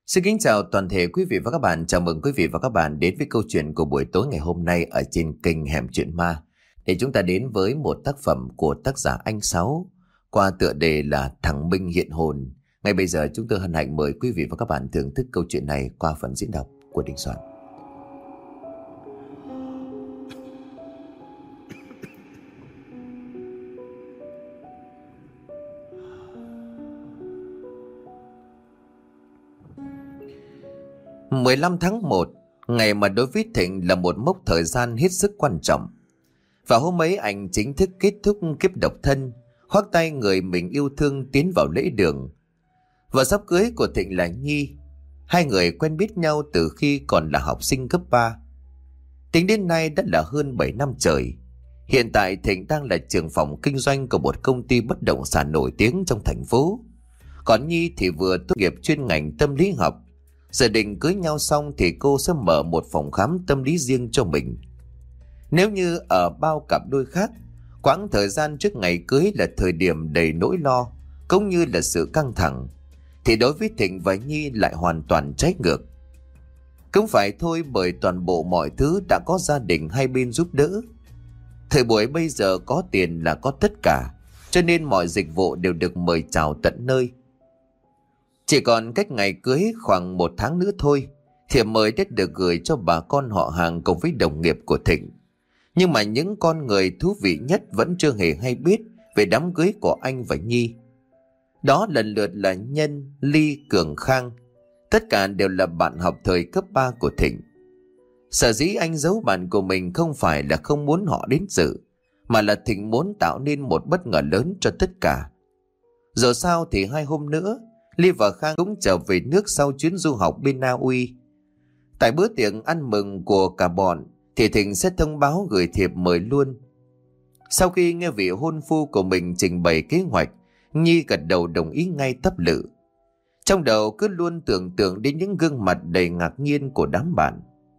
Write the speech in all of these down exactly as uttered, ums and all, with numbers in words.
Xin kính chào toàn thể quý vị và các bạn. Chào mừng quý vị và các bạn đến với câu chuyện của buổi tối ngày hôm nay ở trên kênh Hẻm Chuyện Ma. Để chúng ta đến với một tác phẩm của tác giả Anh Sáu qua tựa đề là Thằng Minh Hiện Hồn. Ngay bây giờ chúng tôi hân hạnh mời quý vị và các bạn thưởng thức câu chuyện này qua phần diễn đọc của Đình Soạn. mười lăm tháng một, ngày mà đối với Thịnh là một mốc thời gian hết sức quan trọng. Và hôm ấy anh chính thức kết thúc kiếp độc thân, khoác tay người mình yêu thương tiến vào lễ đường. Vợ sắp cưới của Thịnh là Nhi. Hai người quen biết nhau từ khi còn là học sinh cấp ba. Tính đến nay đã là hơn bảy năm trời. Hiện tại Thịnh đang là trưởng phòng kinh doanh của một công ty bất động sản nổi tiếng trong thành phố. Còn Nhi thì vừa tốt nghiệp chuyên ngành tâm lý học. Giờ định cưới nhau xong thì cô sẽ mở một phòng khám tâm lý riêng cho mình. Nếu như ở bao cặp đôi khác, quãng thời gian trước ngày cưới là thời điểm đầy nỗi lo, cũng như là sự căng thẳng, thì đối với Thịnh và Nhi lại hoàn toàn trái ngược. Cũng phải thôi, bởi toàn bộ mọi thứ đã có gia đình hai bên giúp đỡ. Thời buổi bây giờ có tiền là có tất cả, cho nên mọi dịch vụ đều được mời chào tận nơi. Chỉ còn cách ngày cưới khoảng một tháng nữa thôi, thiệp mời đã được gửi cho bà con họ hàng cùng với đồng nghiệp của Thịnh. Nhưng mà những con người thú vị nhất vẫn chưa hề hay biết về đám cưới của anh và Nhi. Đó lần lượt là Nhân, Ly, Cường, Khang. Tất cả đều là bạn học thời cấp ba của Thịnh. Sở dĩ anh giấu bạn của mình không phải là không muốn họ đến dự, mà là Thịnh muốn tạo nên một bất ngờ lớn cho tất cả. Dù sao thì hai hôm nữa, Ly và Khang cũng trở về nước sau chuyến du học bên Na Uy. Tại bữa tiệc ăn mừng của cả bọn thì Thịnh sẽ thông báo gửi thiệp mời luôn. Sau khi nghe vị hôn phu của mình trình bày kế hoạch, Nhi gật đầu đồng ý ngay tấp lự. Trong đầu cứ luôn tưởng tượng đến những gương mặt đầy ngạc nhiên của đám bạn.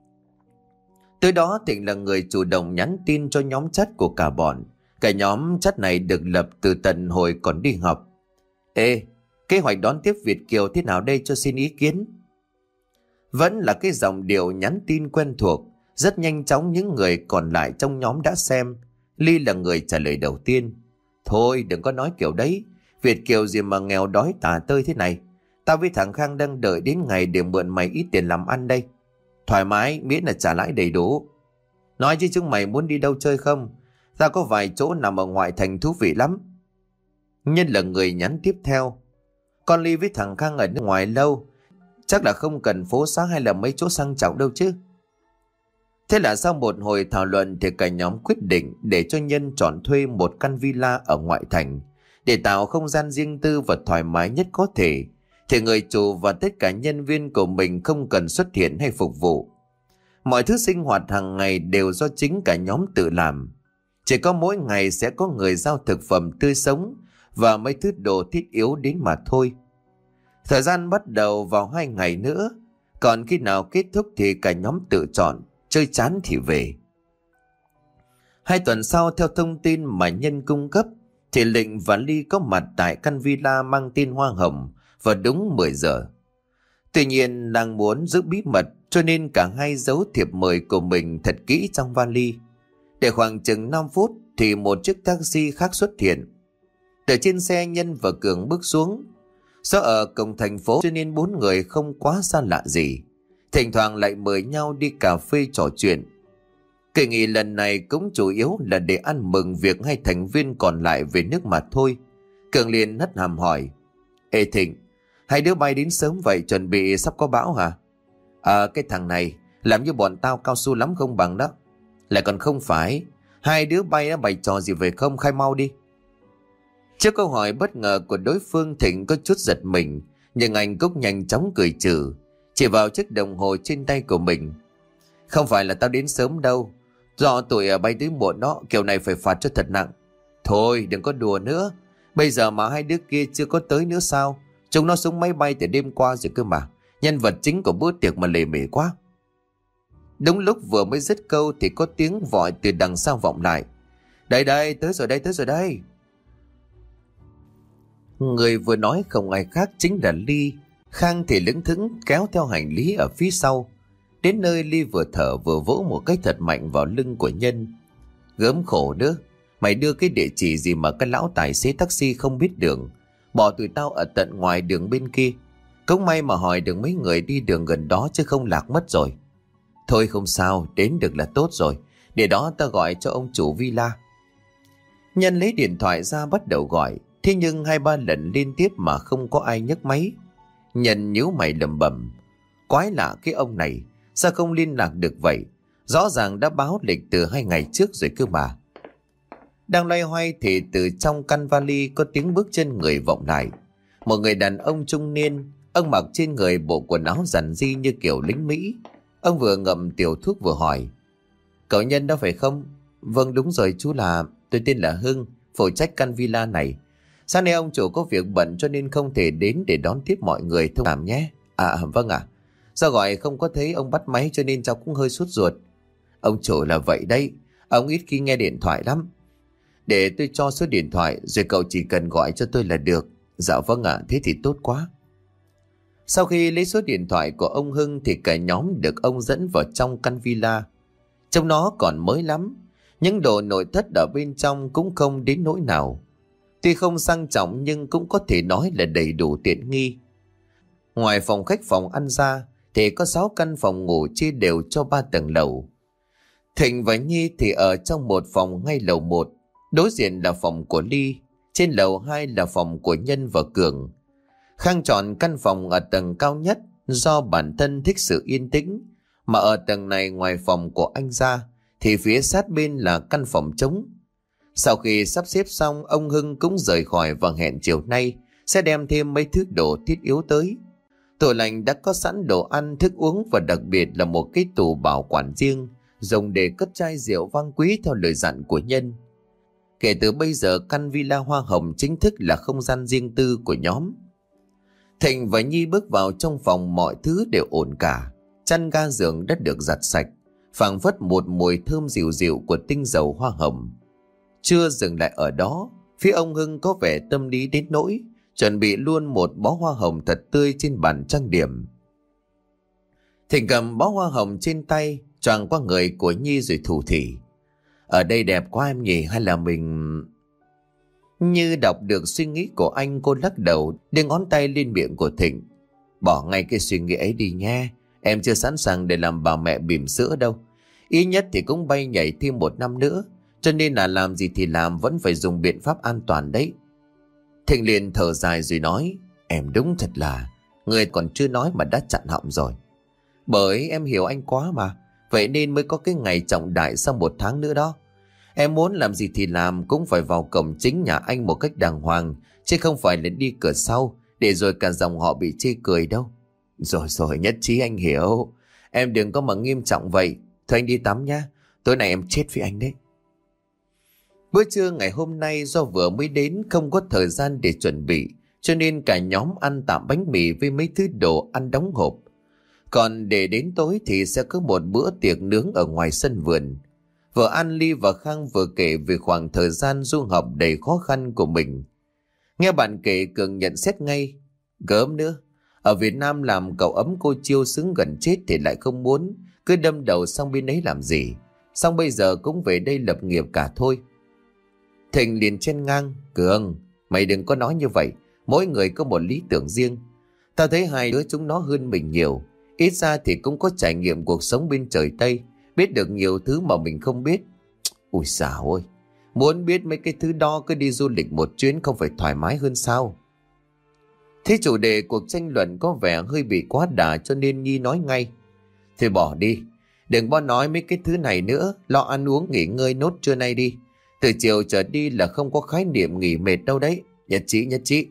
Tới đó Thịnh là người chủ động nhắn tin cho nhóm chat của cả bọn. Cả nhóm chat này được lập từ tận hồi còn đi học. Ê, kế hoạch đón tiếp Việt kiều thế nào đây cho xin ý kiến? Vẫn là cái dòng điệu nhắn tin quen thuộc. Rất nhanh chóng những người còn lại trong nhóm đã xem. Ly là người trả lời đầu tiên. Thôi đừng có nói kiểu đấy, Việt kiều gì mà nghèo đói tả tơi thế này. Tao với thằng Khang đang đợi đến ngày để mượn mày ít tiền làm ăn đây. Thoải mái, miễn là trả lãi đầy đủ. Nói chứ chúng mày muốn đi đâu chơi không? Tao có vài chỗ nằm ở ngoại thành thú vị lắm. Nhân là người nhắn tiếp theo. Con Ly với thằng Khang ở nước ngoài lâu, chắc là không cần phố xá hay là mấy chỗ sang trọng đâu chứ. Thế là sau một hồi thảo luận thì cả nhóm quyết định để cho Nhân chọn thuê một căn villa ở ngoại thành để tạo không gian riêng tư và thoải mái nhất có thể. Thì người chủ và tất cả nhân viên của mình không cần xuất hiện hay phục vụ. Mọi thứ sinh hoạt hàng ngày đều do chính cả nhóm tự làm. Chỉ có mỗi ngày sẽ có người giao thực phẩm tươi sống và mấy thứ đồ thiết yếu đến mà thôi. Thời gian bắt đầu vào hai ngày nữa, còn khi nào kết thúc thì cả nhóm tự chọn, chơi chán thì về. Hai tuần sau, theo thông tin mà Nhân cung cấp, thì Lịnh và Ly có mặt tại căn villa mang tên Hoa Hồng vào đúng mười giờ. Tuy nhiên nàng muốn giữ bí mật cho nên cả hai giấu thiệp mời của mình thật kỹ trong vali. Để khoảng chừng năm phút thì một chiếc taxi khác xuất hiện. Từ trên xe Nhân và Cường bước xuống. Do ở cổng thành phố cho nên bốn người không quá xa lạ gì. Thỉnh thoảng lại mời nhau đi cà phê trò chuyện. Kỳ nghỉ lần này cũng chủ yếu là để ăn mừng việc hai thành viên còn lại về nước mà thôi. Cường liền hất hàm hỏi. Ê Thịnh, hai đứa bay đến sớm vậy, chuẩn bị sắp có bão hả? À, cái thằng này làm như bọn tao cao su lắm không bằng đó. Lại còn không phải. Hai đứa bay đã bày trò gì về không? Khai mau đi. Trước câu hỏi bất ngờ của đối phương, Thịnh có chút giật mình, nhưng anh cũng nhanh chóng cười trừ, chỉ vào chiếc đồng hồ trên tay của mình. Không phải là tao đến sớm đâu, do tụi bay tới muộn đó, kiểu này phải phạt cho thật nặng. Thôi đừng có đùa nữa, bây giờ mà hai đứa kia chưa có tới nữa sao? Chúng nó xuống máy bay từ đêm qua rồi cơ mà. Nhân vật chính của bữa tiệc mà lề mề quá. Đúng lúc vừa mới dứt câu thì có tiếng vội từ đằng sau vọng lại. Đây đây, tới rồi đây, tới rồi đây. Người vừa nói không ai khác chính là Ly. Khang thì lững thững kéo theo hành lý ở phía sau. Đến nơi Ly vừa thở vừa vỗ một cái thật mạnh vào lưng của Nhân. Gớm khổ nữa, mày đưa cái địa chỉ gì mà cái lão tài xế taxi không biết đường, bỏ tụi tao ở tận ngoài đường bên kia. Cũng may mà hỏi được mấy người đi đường gần đó chứ không lạc mất rồi. Thôi không sao, đến được là tốt rồi. Để đó ta gọi cho ông chủ villa. Nhân lấy điện thoại ra bắt đầu gọi. Thế nhưng hai ba lần liên tiếp mà không có ai nhấc máy. Nhân nhíu mày lẩm bẩm. Quái lạ cái ông này, sao không liên lạc được vậy? Rõ ràng đã báo lịch từ hai ngày trước rồi cơ mà. Đang loay hoay thì từ trong căn vali có tiếng bước chân người vọng lại. Một người đàn ông trung niên. Ông mặc trên người bộ quần áo giản dị như kiểu lính Mỹ. Ông vừa ngậm tiểu thuốc vừa hỏi. Cậu Nhân đó phải không? Vâng đúng rồi chú, là tôi tên là Hưng, phụ trách căn villa này. Sáng nay ông chủ có việc bận cho nên không thể đến để đón tiếp mọi người, thông cảm nhé. À vâng ạ. À. Sao gọi không có thấy ông bắt máy cho nên cháu cũng hơi sốt ruột. Ông chủ là vậy đấy, ông ít khi nghe điện thoại lắm. Để tôi cho số điện thoại rồi cậu chỉ cần gọi cho tôi là được. Dạ vâng ạ, à, thế thì tốt quá. Sau khi lấy số điện thoại của ông Hưng thì cả nhóm được ông dẫn vào trong căn villa. Trong nó còn mới lắm, những đồ nội thất ở bên trong cũng không đến nỗi nào. Tuy không sang trọng nhưng cũng có thể nói là đầy đủ tiện nghi. Ngoài phòng khách phòng ăn ra thì có sáu căn phòng ngủ chia đều cho ba tầng lầu. Thịnh và Nhi thì ở trong một phòng ngay lầu một, đối diện là phòng của Ly, trên lầu hai là phòng của Nhân và Cường. Khang chọn căn phòng ở tầng cao nhất do bản thân thích sự yên tĩnh, mà ở tầng này ngoài phòng của anh ra thì phía sát bên là căn phòng trống. Sau khi sắp xếp xong, ông Hưng cũng rời khỏi và hẹn chiều nay sẽ đem thêm mấy thứ đồ thiết yếu tới. Tủ lạnh đã có sẵn đồ ăn, thức uống và đặc biệt là một cái tủ bảo quản riêng dùng để cất chai rượu vang quý theo lời dặn của Nhân. Kể từ bây giờ căn villa hoa hồng chính thức là không gian riêng tư của nhóm. Thịnh và Nhi bước vào trong phòng, mọi thứ đều ổn cả. Chăn ga giường đã được giặt sạch, phảng phất một mùi thơm dịu dịu của tinh dầu hoa hồng. Chưa dừng lại ở đó, phía ông Hưng có vẻ tâm lý đến nỗi chuẩn bị luôn một bó hoa hồng thật tươi trên bàn trang điểm. Thịnh cầm bó hoa hồng trên tay, choàng qua người của Nhi rồi thủ thỉ. Ở đây đẹp quá em nhỉ, hay là mình... Như đọc được suy nghĩ của anh, cô lắc đầu đưa ngón tay lên miệng của Thịnh. Bỏ ngay cái suy nghĩ ấy đi nha, em chưa sẵn sàng để làm bà mẹ bỉm sữa đâu. Ít nhất thì cũng bay nhảy thêm một năm nữa, cho nên là làm gì thì làm vẫn phải dùng biện pháp an toàn đấy. Thịnh liền thở dài rồi nói. Em đúng thật là, người còn chưa nói mà đã chặn họng rồi. Bởi em hiểu anh quá mà, vậy nên mới có cái ngày trọng đại sau một tháng nữa đó. Em muốn làm gì thì làm, cũng phải vào cổng chính nhà anh một cách đàng hoàng, chứ không phải là đi cửa sau để rồi cả dòng họ bị chê cười đâu. Rồi rồi, nhất trí, anh hiểu. Em đừng có mà nghiêm trọng vậy. Thôi anh đi tắm nhá, tối nay em chết với anh đấy. Bữa trưa ngày hôm nay do vừa mới đến không có thời gian để chuẩn bị, cho nên cả nhóm ăn tạm bánh mì với mấy thứ đồ ăn đóng hộp. Còn để đến tối thì sẽ có một bữa tiệc nướng ở ngoài sân vườn. Vợ An, Ly và Khang vừa kể về khoảng thời gian du học đầy khó khăn của mình. Nghe bạn kể, Cường nhận xét ngay. Gớm nữa, ở Việt Nam làm cậu ấm cô chiêu xứng gần chết thì lại không muốn, cứ đâm đầu sang bên ấy làm gì. Xong bây giờ cũng về đây lập nghiệp cả thôi. Thịnh liền chen ngang. Cường, mày đừng có nói như vậy, mỗi người có một lý tưởng riêng. Tao thấy hai đứa chúng nó hơn mình nhiều, ít ra thì cũng có trải nghiệm cuộc sống bên trời Tây, biết được nhiều thứ mà mình không biết. Ui dào ơi, muốn biết mấy cái thứ đó cứ đi du lịch một chuyến không phải thoải mái hơn sao? Thế chủ đề cuộc tranh luận có vẻ hơi bị quá đà cho nên Nhi nói ngay. Thôi bỏ đi, đừng có nói mấy cái thứ này nữa, lo ăn uống nghỉ ngơi nốt trưa nay đi. Từ chiều trở đi là không có khái niệm nghỉ mệt đâu đấy. Nhất trí, nhất trí.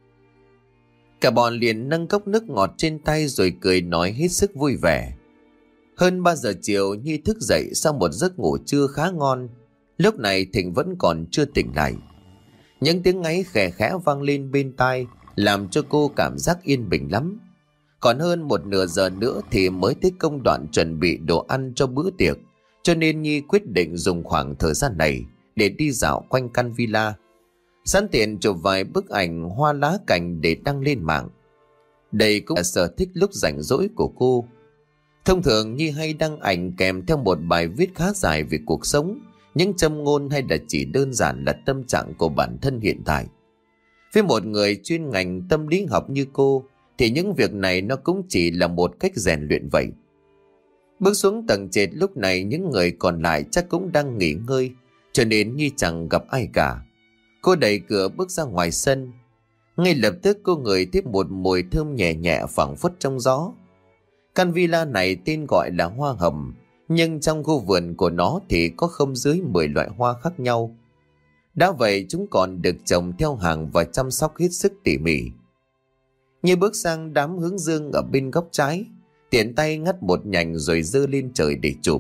Cả bọn liền nâng cốc nước ngọt trên tay rồi cười nói hết sức vui vẻ. Hơn ba giờ chiều, Nhi thức dậy sau một giấc ngủ trưa khá ngon. Lúc này Thịnh vẫn còn chưa tỉnh lại. Những tiếng ngáy khẽ khẽ vang lên bên tai làm cho cô cảm giác yên bình lắm. Còn hơn một nửa giờ nữa thì mới tới công đoạn chuẩn bị đồ ăn cho bữa tiệc, cho nên Nhi quyết định dùng khoảng thời gian này để đi dạo quanh căn villa, sẵn tiện chụp vài bức ảnh hoa lá cảnh để đăng lên mạng. Đây cũng là sở thích lúc rảnh rỗi của cô. Thông thường Nhi hay đăng ảnh kèm theo một bài viết khá dài về cuộc sống, những châm ngôn hay là chỉ đơn giản là tâm trạng của bản thân hiện tại. Với một người chuyên ngành tâm lý học như cô thì những việc này nó cũng chỉ là một cách rèn luyện vậy. Bước xuống tầng trệt lúc này những người còn lại chắc cũng đang nghỉ ngơi, cho nên Nhi chẳng gặp ai cả. Cô đẩy cửa bước ra ngoài sân. Ngay lập tức cô ngửi tiếp một mùi thơm nhẹ nhẹ phảng phất trong gió. Căn villa này tên gọi là Hoa Hầm, nhưng trong khu vườn của nó thì có không dưới mười loại hoa khác nhau. Đã vậy chúng còn được trồng theo hàng và chăm sóc hết sức tỉ mỉ. Như bước sang đám hướng dương ở bên góc trái, tiện tay ngắt một nhành rồi giơ lên trời để chụp.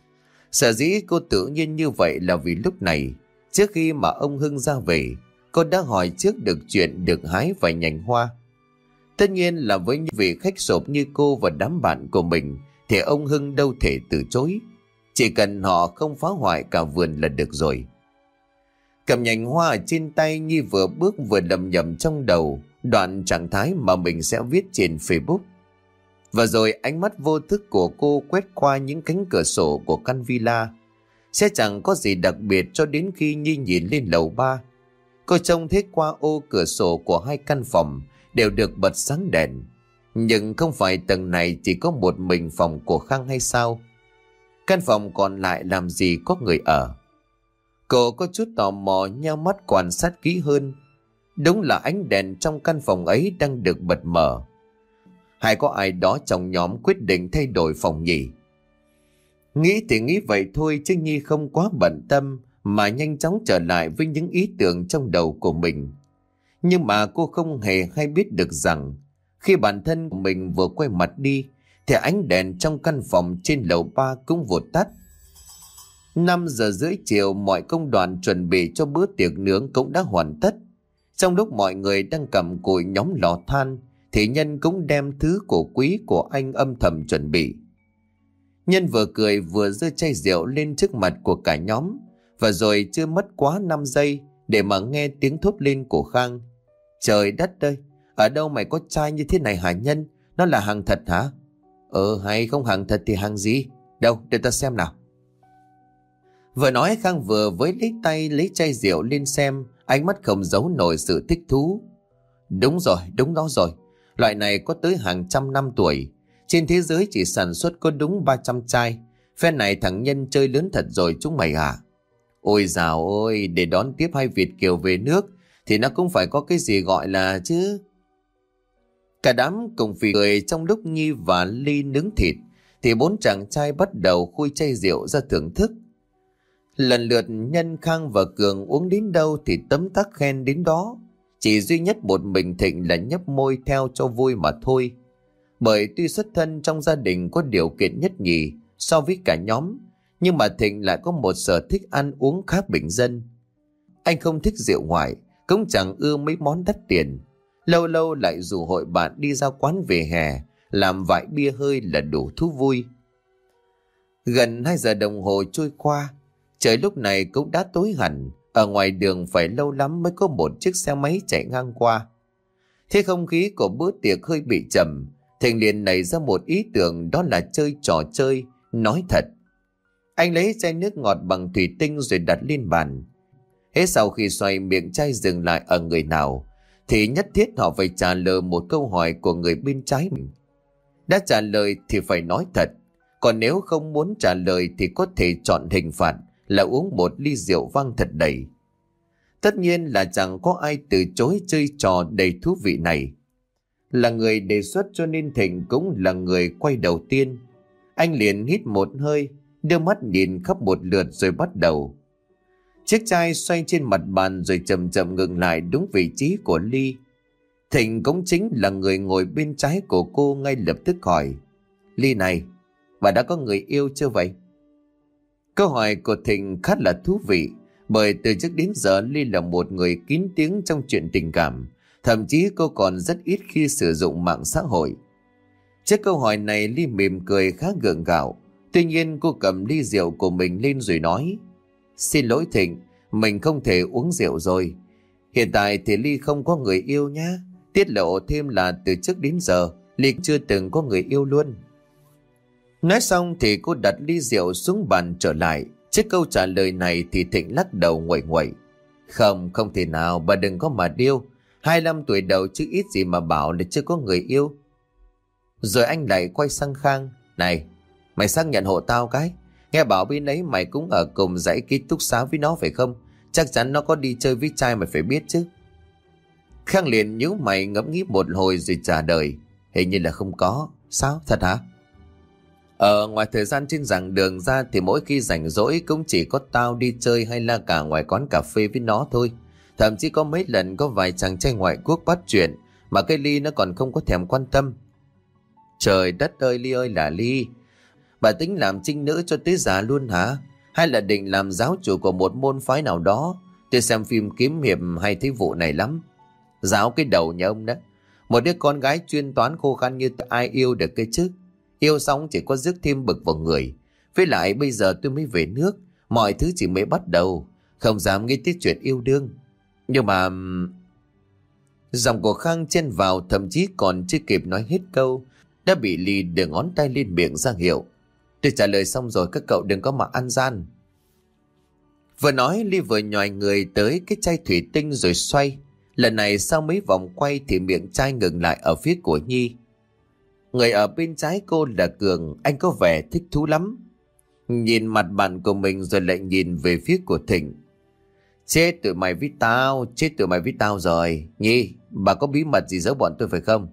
Sở dĩ cô tự nhiên như vậy là vì lúc này, trước khi mà ông Hưng ra về, cô đã hỏi trước được chuyện được hái vài nhành hoa. Tất nhiên là với những vị khách sộp như cô và đám bạn của mình thì ông Hưng đâu thể từ chối. Chỉ cần họ không phá hoại cả vườn là được rồi. Cầm nhành hoa ở trên tay, Nhi vừa bước vừa lầm nhầm trong đầu đoạn trạng thái mà mình sẽ viết trên Facebook. Và rồi ánh mắt vô thức của cô quét qua những cánh cửa sổ của căn villa. Sẽ chẳng có gì đặc biệt cho đến khi Nhi nhìn lên lầu ba. Cô trông thấy qua ô cửa sổ của hai căn phòng đều được bật sáng đèn. Nhưng không phải tầng này chỉ có một mình phòng của Khang hay sao? Căn phòng còn lại làm gì có người ở? Cô có chút tò mò nheo mắt quan sát kỹ hơn. Đúng là ánh đèn trong căn phòng ấy đang được bật mở. Hay có ai đó trong nhóm quyết định thay đổi phòng nhỉ? Nghĩ thì nghĩ vậy thôi chứ Nhi không quá bận tâm mà nhanh chóng trở lại với những ý tưởng trong đầu của mình. Nhưng mà cô không hề hay biết được rằng khi bản thân của mình vừa quay mặt đi thì ánh đèn trong căn phòng trên lầu ba cũng vụt tắt. Năm giờ rưỡi chiều, mọi công đoạn chuẩn bị cho bữa tiệc nướng cũng đã hoàn tất. Trong lúc mọi người đang cầm cùi nhóm lò than thì Nhân cũng đem thứ cổ quý của anh âm thầm chuẩn bị. Nhân vừa cười vừa giơ chai rượu lên trước mặt của cả nhóm, và rồi chưa mất quá năm giây để mà nghe tiếng thốt lên của Khang. Trời đất ơi, ở đâu mày có chai như thế này hả Nhân? Nó là hàng thật hả? Ờ hay không hàng thật thì hàng gì? Đâu để ta xem nào. Vừa nói Khang vừa với lấy tay lấy chai rượu lên xem, ánh mắt không giấu nổi sự thích thú. Đúng rồi, đúng đó rồi. Loại này có tới hàng trăm năm tuổi. Trên thế giới chỉ sản xuất có đúng ba trăm chai. Phe này thằng Nhân chơi lớn thật rồi chúng mày à? Ôi dào ôi, để đón tiếp hai Việt kiều về nước thì nó cũng phải có cái gì gọi là chứ. Cả đám cùng phì cười. Trong lúc Nhi và Ly nướng thịt thì bốn chàng trai bắt đầu khui chai rượu ra thưởng thức. Lần lượt Nhân, Khang và Cường uống đến đâu thì tấm tắc khen đến đó. Chỉ duy nhất một mình Thịnh là nhấp môi theo cho vui mà thôi. Bởi tuy xuất thân trong gia đình có điều kiện nhất nhì so với cả nhóm, nhưng mà Thịnh lại có một sở thích ăn uống khác bình dân. Anh không thích rượu ngoại, cũng chẳng ưa mấy món đắt tiền. Lâu lâu lại rủ hội bạn đi ra quán về hè, làm vại bia hơi là đủ thú vui. Gần hai giờ đồng hồ trôi qua, trời lúc này cũng đã tối hẳn. Ở ngoài đường phải lâu lắm mới có một chiếc xe máy chạy ngang qua. Thế không khí của bữa tiệc hơi bị trầm, Thịnh liền nảy ra một ý tưởng, đó là chơi trò chơi nói thật. Anh lấy chai nước ngọt bằng thủy tinh rồi đặt lên bàn. Hết sau khi xoay miệng chai dừng lại ở người nào thì nhất thiết họ phải trả lời một câu hỏi của người bên trái mình. Đã trả lời thì phải nói thật, còn nếu không muốn trả lời thì có thể chọn hình phạt là uống một ly rượu vang thật đầy. Tất nhiên là chẳng có ai từ chối chơi trò đầy thú vị này. Là người đề xuất cho nên Thịnh cũng là người quay đầu tiên. Anh liền hít một hơi, đưa mắt nhìn khắp một lượt rồi bắt đầu. Chiếc chai xoay trên mặt bàn rồi chậm chậm ngừng lại đúng vị trí của Ly. Thịnh cũng chính là người ngồi bên trái của cô, ngay lập tức hỏi: Ly này, bà đã có người yêu chưa vậy? Câu hỏi của Thịnh khá là thú vị, bởi từ trước đến giờ Ly là một người kín tiếng trong chuyện tình cảm. Thậm chí cô còn rất ít khi sử dụng mạng xã hội. Trước câu hỏi này Ly mỉm cười khá gượng gạo. Tuy nhiên cô cầm ly rượu của mình lên rồi nói: Xin lỗi Thịnh, mình không thể uống rượu rồi. Hiện tại thì Ly không có người yêu nhá. Tiết lộ thêm là từ trước đến giờ Ly chưa từng có người yêu luôn. Nói xong thì cô đặt ly rượu xuống bàn trở lại. Trước câu trả lời này thì Thịnh lắc đầu nguậy nguậy. Không, không thể nào, bà đừng có mà điêu. hai mươi lăm tuổi đầu chứ ít gì mà bảo là chưa có người yêu. Rồi anh lại quay sang Khang. Này, mày xác nhận hộ tao cái. Nghe bảo bên ấy mày cũng ở cùng dãy ký túc xá với nó phải không? Chắc chắn nó có đi chơi với trai mày phải biết chứ. Khang liền nhíu mày ngẫm nghĩ một hồi rồi trả lời. Hình như là không có. Sao, thật hả? Ờ, ngoài thời gian trên giảng đường ra thì mỗi khi rảnh rỗi cũng chỉ có tao đi chơi hay la cả ngoài quán cà phê với nó thôi. Thậm chí có mấy lần có vài chàng trai ngoại quốc bắt chuyện mà cái Ly nó còn không có thèm quan tâm. Trời đất ơi Ly ơi là Ly, bà tính làm trinh nữ cho tới già luôn hả? Hay là định làm giáo chủ của một môn phái nào đó? Tôi xem phim kiếm hiệp hay thấy vụ này lắm. Giáo cái đầu nhà ông đó. Một đứa con gái chuyên toán khô khan như ai yêu được cái chứ? Yêu xong chỉ có rước thêm bực vào người. Với lại bây giờ tôi mới về nước, mọi thứ chỉ mới bắt đầu, không dám nghĩ tới chuyện yêu đương. Nhưng mà... Giọng của Khang chen vào, thậm chí còn chưa kịp nói hết câu đã bị Ly đưa ngón tay lên miệng ra hiệu. Tôi trả lời xong rồi, các cậu đừng có mà ăn gian. Vừa nói Ly vừa nhòi người tới cái chai thủy tinh rồi xoay. Lần này sau mấy vòng quay thì miệng chai ngừng lại ở phía của Nhi. Người ở bên trái cô là Cường, anh có vẻ thích thú lắm. Nhìn mặt bạn của mình rồi lại nhìn về phía của Thịnh. Chết tụi mày với tao, chết tụi mày với tao rồi. Nhi, bà có bí mật gì giấu bọn tôi phải không?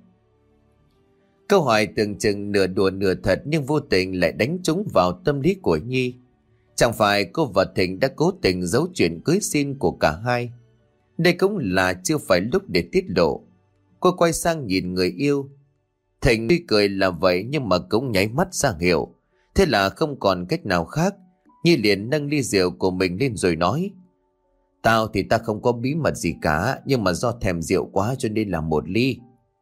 Câu hỏi tưởng chừng nửa đùa nửa thật nhưng vô tình lại đánh trúng vào tâm lý của Nhi. Chẳng phải cô và Thịnh đã cố tình giấu chuyện cưới xin của cả hai. Đây cũng là chưa phải lúc để tiết lộ. Cô quay sang nhìn người yêu. Thịnh tuy cười là vậy nhưng mà cũng nháy mắt ra hiệu. Thế là không còn cách nào khác. Nhi liền nâng ly rượu của mình lên rồi nói. Tao thì ta không có bí mật gì cả, nhưng mà do thèm rượu quá cho nên là một ly.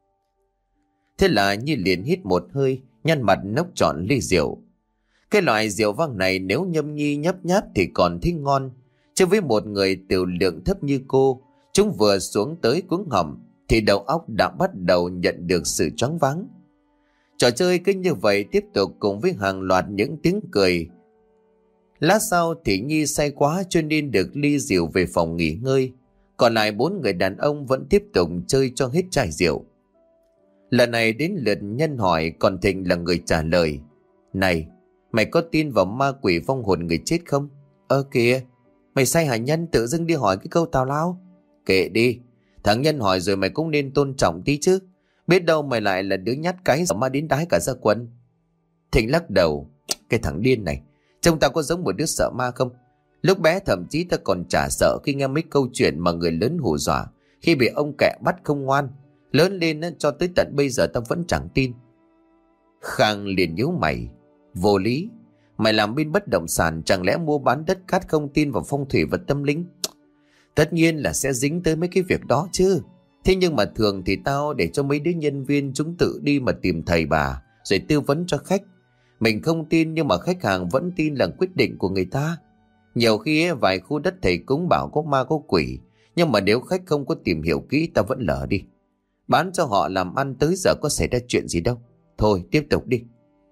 Thế là Nhi liền hít một hơi, nhăn mặt nốc trọn ly rượu. Cái loại rượu vang này nếu nhâm nhi nhấp nháp thì còn thích ngon. Chứ với một người tiểu lượng thấp như cô, chúng vừa xuống tới cuống họng thì đầu óc đã bắt đầu nhận được sự choáng váng. Trò chơi cứ như vậy tiếp tục cùng với hàng loạt những tiếng cười. Lát sau thì Nhi say quá cho nên được ly rượu về phòng nghỉ ngơi. Còn lại bốn người đàn ông vẫn tiếp tục chơi cho hết chai rượu. Lần này đến lượt Nhân hỏi, còn Thịnh là người trả lời. Này, mày có tin vào ma quỷ vong hồn người chết không? Ơ kìa, mày say hả Nhân, tự dưng đi hỏi cái câu tào lao? Kệ đi, thằng Nhân hỏi rồi mày cũng nên tôn trọng tí chứ. Biết đâu mày lại là đứa nhát cái mà đến đái cả gia quân. Thịnh lắc đầu. Cái thằng điên này, trông tao có giống một đứa sợ ma không? Lúc bé thậm chí tao còn chả sợ khi nghe mấy câu chuyện mà người lớn hù dọa khi bị ông kẹ bắt không ngoan. Lớn lên cho tới tận bây giờ tao vẫn chẳng tin. Khang liền nhíu mày. Vô lý, mày làm bên bất động sản chẳng lẽ mua bán đất cát không tin vào phong thủy và tâm linh? Tất nhiên là sẽ dính tới mấy cái việc đó chứ. Thế nhưng mà thường thì tao để cho mấy đứa nhân viên chúng tự đi mà tìm thầy bà rồi tư vấn cho khách. Mình không tin nhưng mà khách hàng vẫn tin là quyết định của người ta. Nhiều khi ấy, vài khu đất thầy cúng bảo có ma có quỷ, nhưng mà nếu khách không có tìm hiểu kỹ ta vẫn lỡ đi. Bán cho họ làm ăn tới giờ có xảy ra chuyện gì đâu. Thôi tiếp tục đi.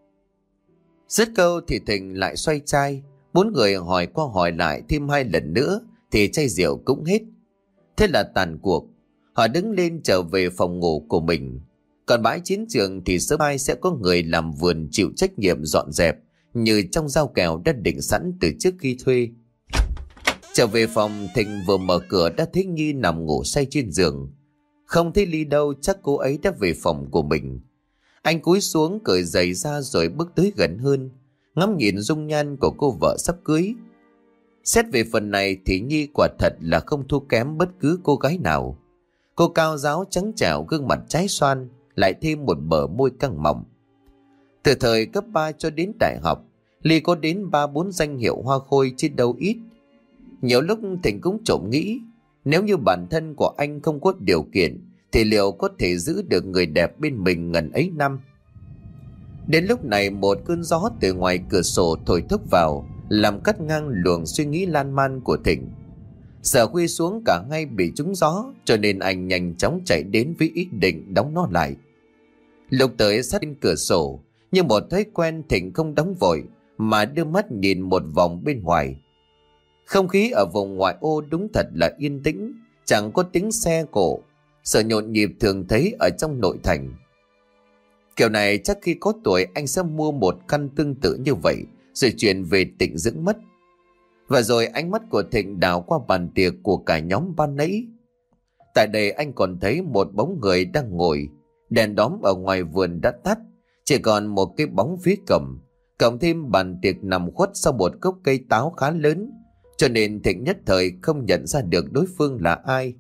Dứt câu thì Thịnh lại xoay chai. Bốn người hỏi qua hỏi lại thêm hai lần nữa thì chai rượu cũng hết. Thế là tàn cuộc. Họ đứng lên trở về phòng ngủ của mình. Còn bãi chiến trường thì sớm mai sẽ có người làm vườn chịu trách nhiệm dọn dẹp, như trong giao kèo đã định sẵn từ trước khi thuê. Trở về phòng, Thịnh vừa mở cửa đã thấy Nhi nằm ngủ say trên giường. Không thấy Ly đâu, chắc cô ấy đã về phòng của mình. Anh cúi xuống cởi giày ra rồi bước tới gần hơn, ngắm nhìn dung nhan của cô vợ sắp cưới. Xét về phần này thì Nhi quả thật là không thua kém bất cứ cô gái nào. Cô cao ráo trắng trẻo, gương mặt trái xoan, lại thêm một bờ môi căng mọng. Từ thời cấp ba cho đến đại học, Ly có đến ba bốn danh hiệu hoa khôi chứ đâu ít. Nhiều lúc Thịnh cũng trộm nghĩ, nếu như bản thân của anh không có điều kiện thì liệu có thể giữ được người đẹp bên mình ngần ấy năm. Đến lúc này một cơn gió từ ngoài cửa sổ thổi thốc vào, làm cắt ngang luồng suy nghĩ lan man của Thịnh. Sợ Huy xuống cả ngay bị trúng gió, cho nên anh nhanh chóng chạy đến với ý định đóng nó lại. Lúc tới sát bên cửa sổ, như một thói quen Thịnh không đóng vội mà đưa mắt nhìn một vòng bên ngoài. Không khí ở vùng ngoại ô đúng thật là yên tĩnh, chẳng có tiếng xe cộ, sợ nhộn nhịp thường thấy ở trong nội thành. Kiểu này chắc khi có tuổi anh sẽ mua một căn tương tự như vậy rồi chuyển về Tịnh dưỡng mất. Và rồi ánh mắt của Thịnh đảo qua bàn tiệc của cả nhóm ban nãy. Tại đây anh còn thấy một bóng người đang ngồi, đèn đóm ở ngoài vườn đã tắt, chỉ còn một cái bóng phía cầm, cộng thêm bàn tiệc nằm khuất sau một gốc cây táo khá lớn, cho nên Thịnh nhất thời không nhận ra được đối phương là ai.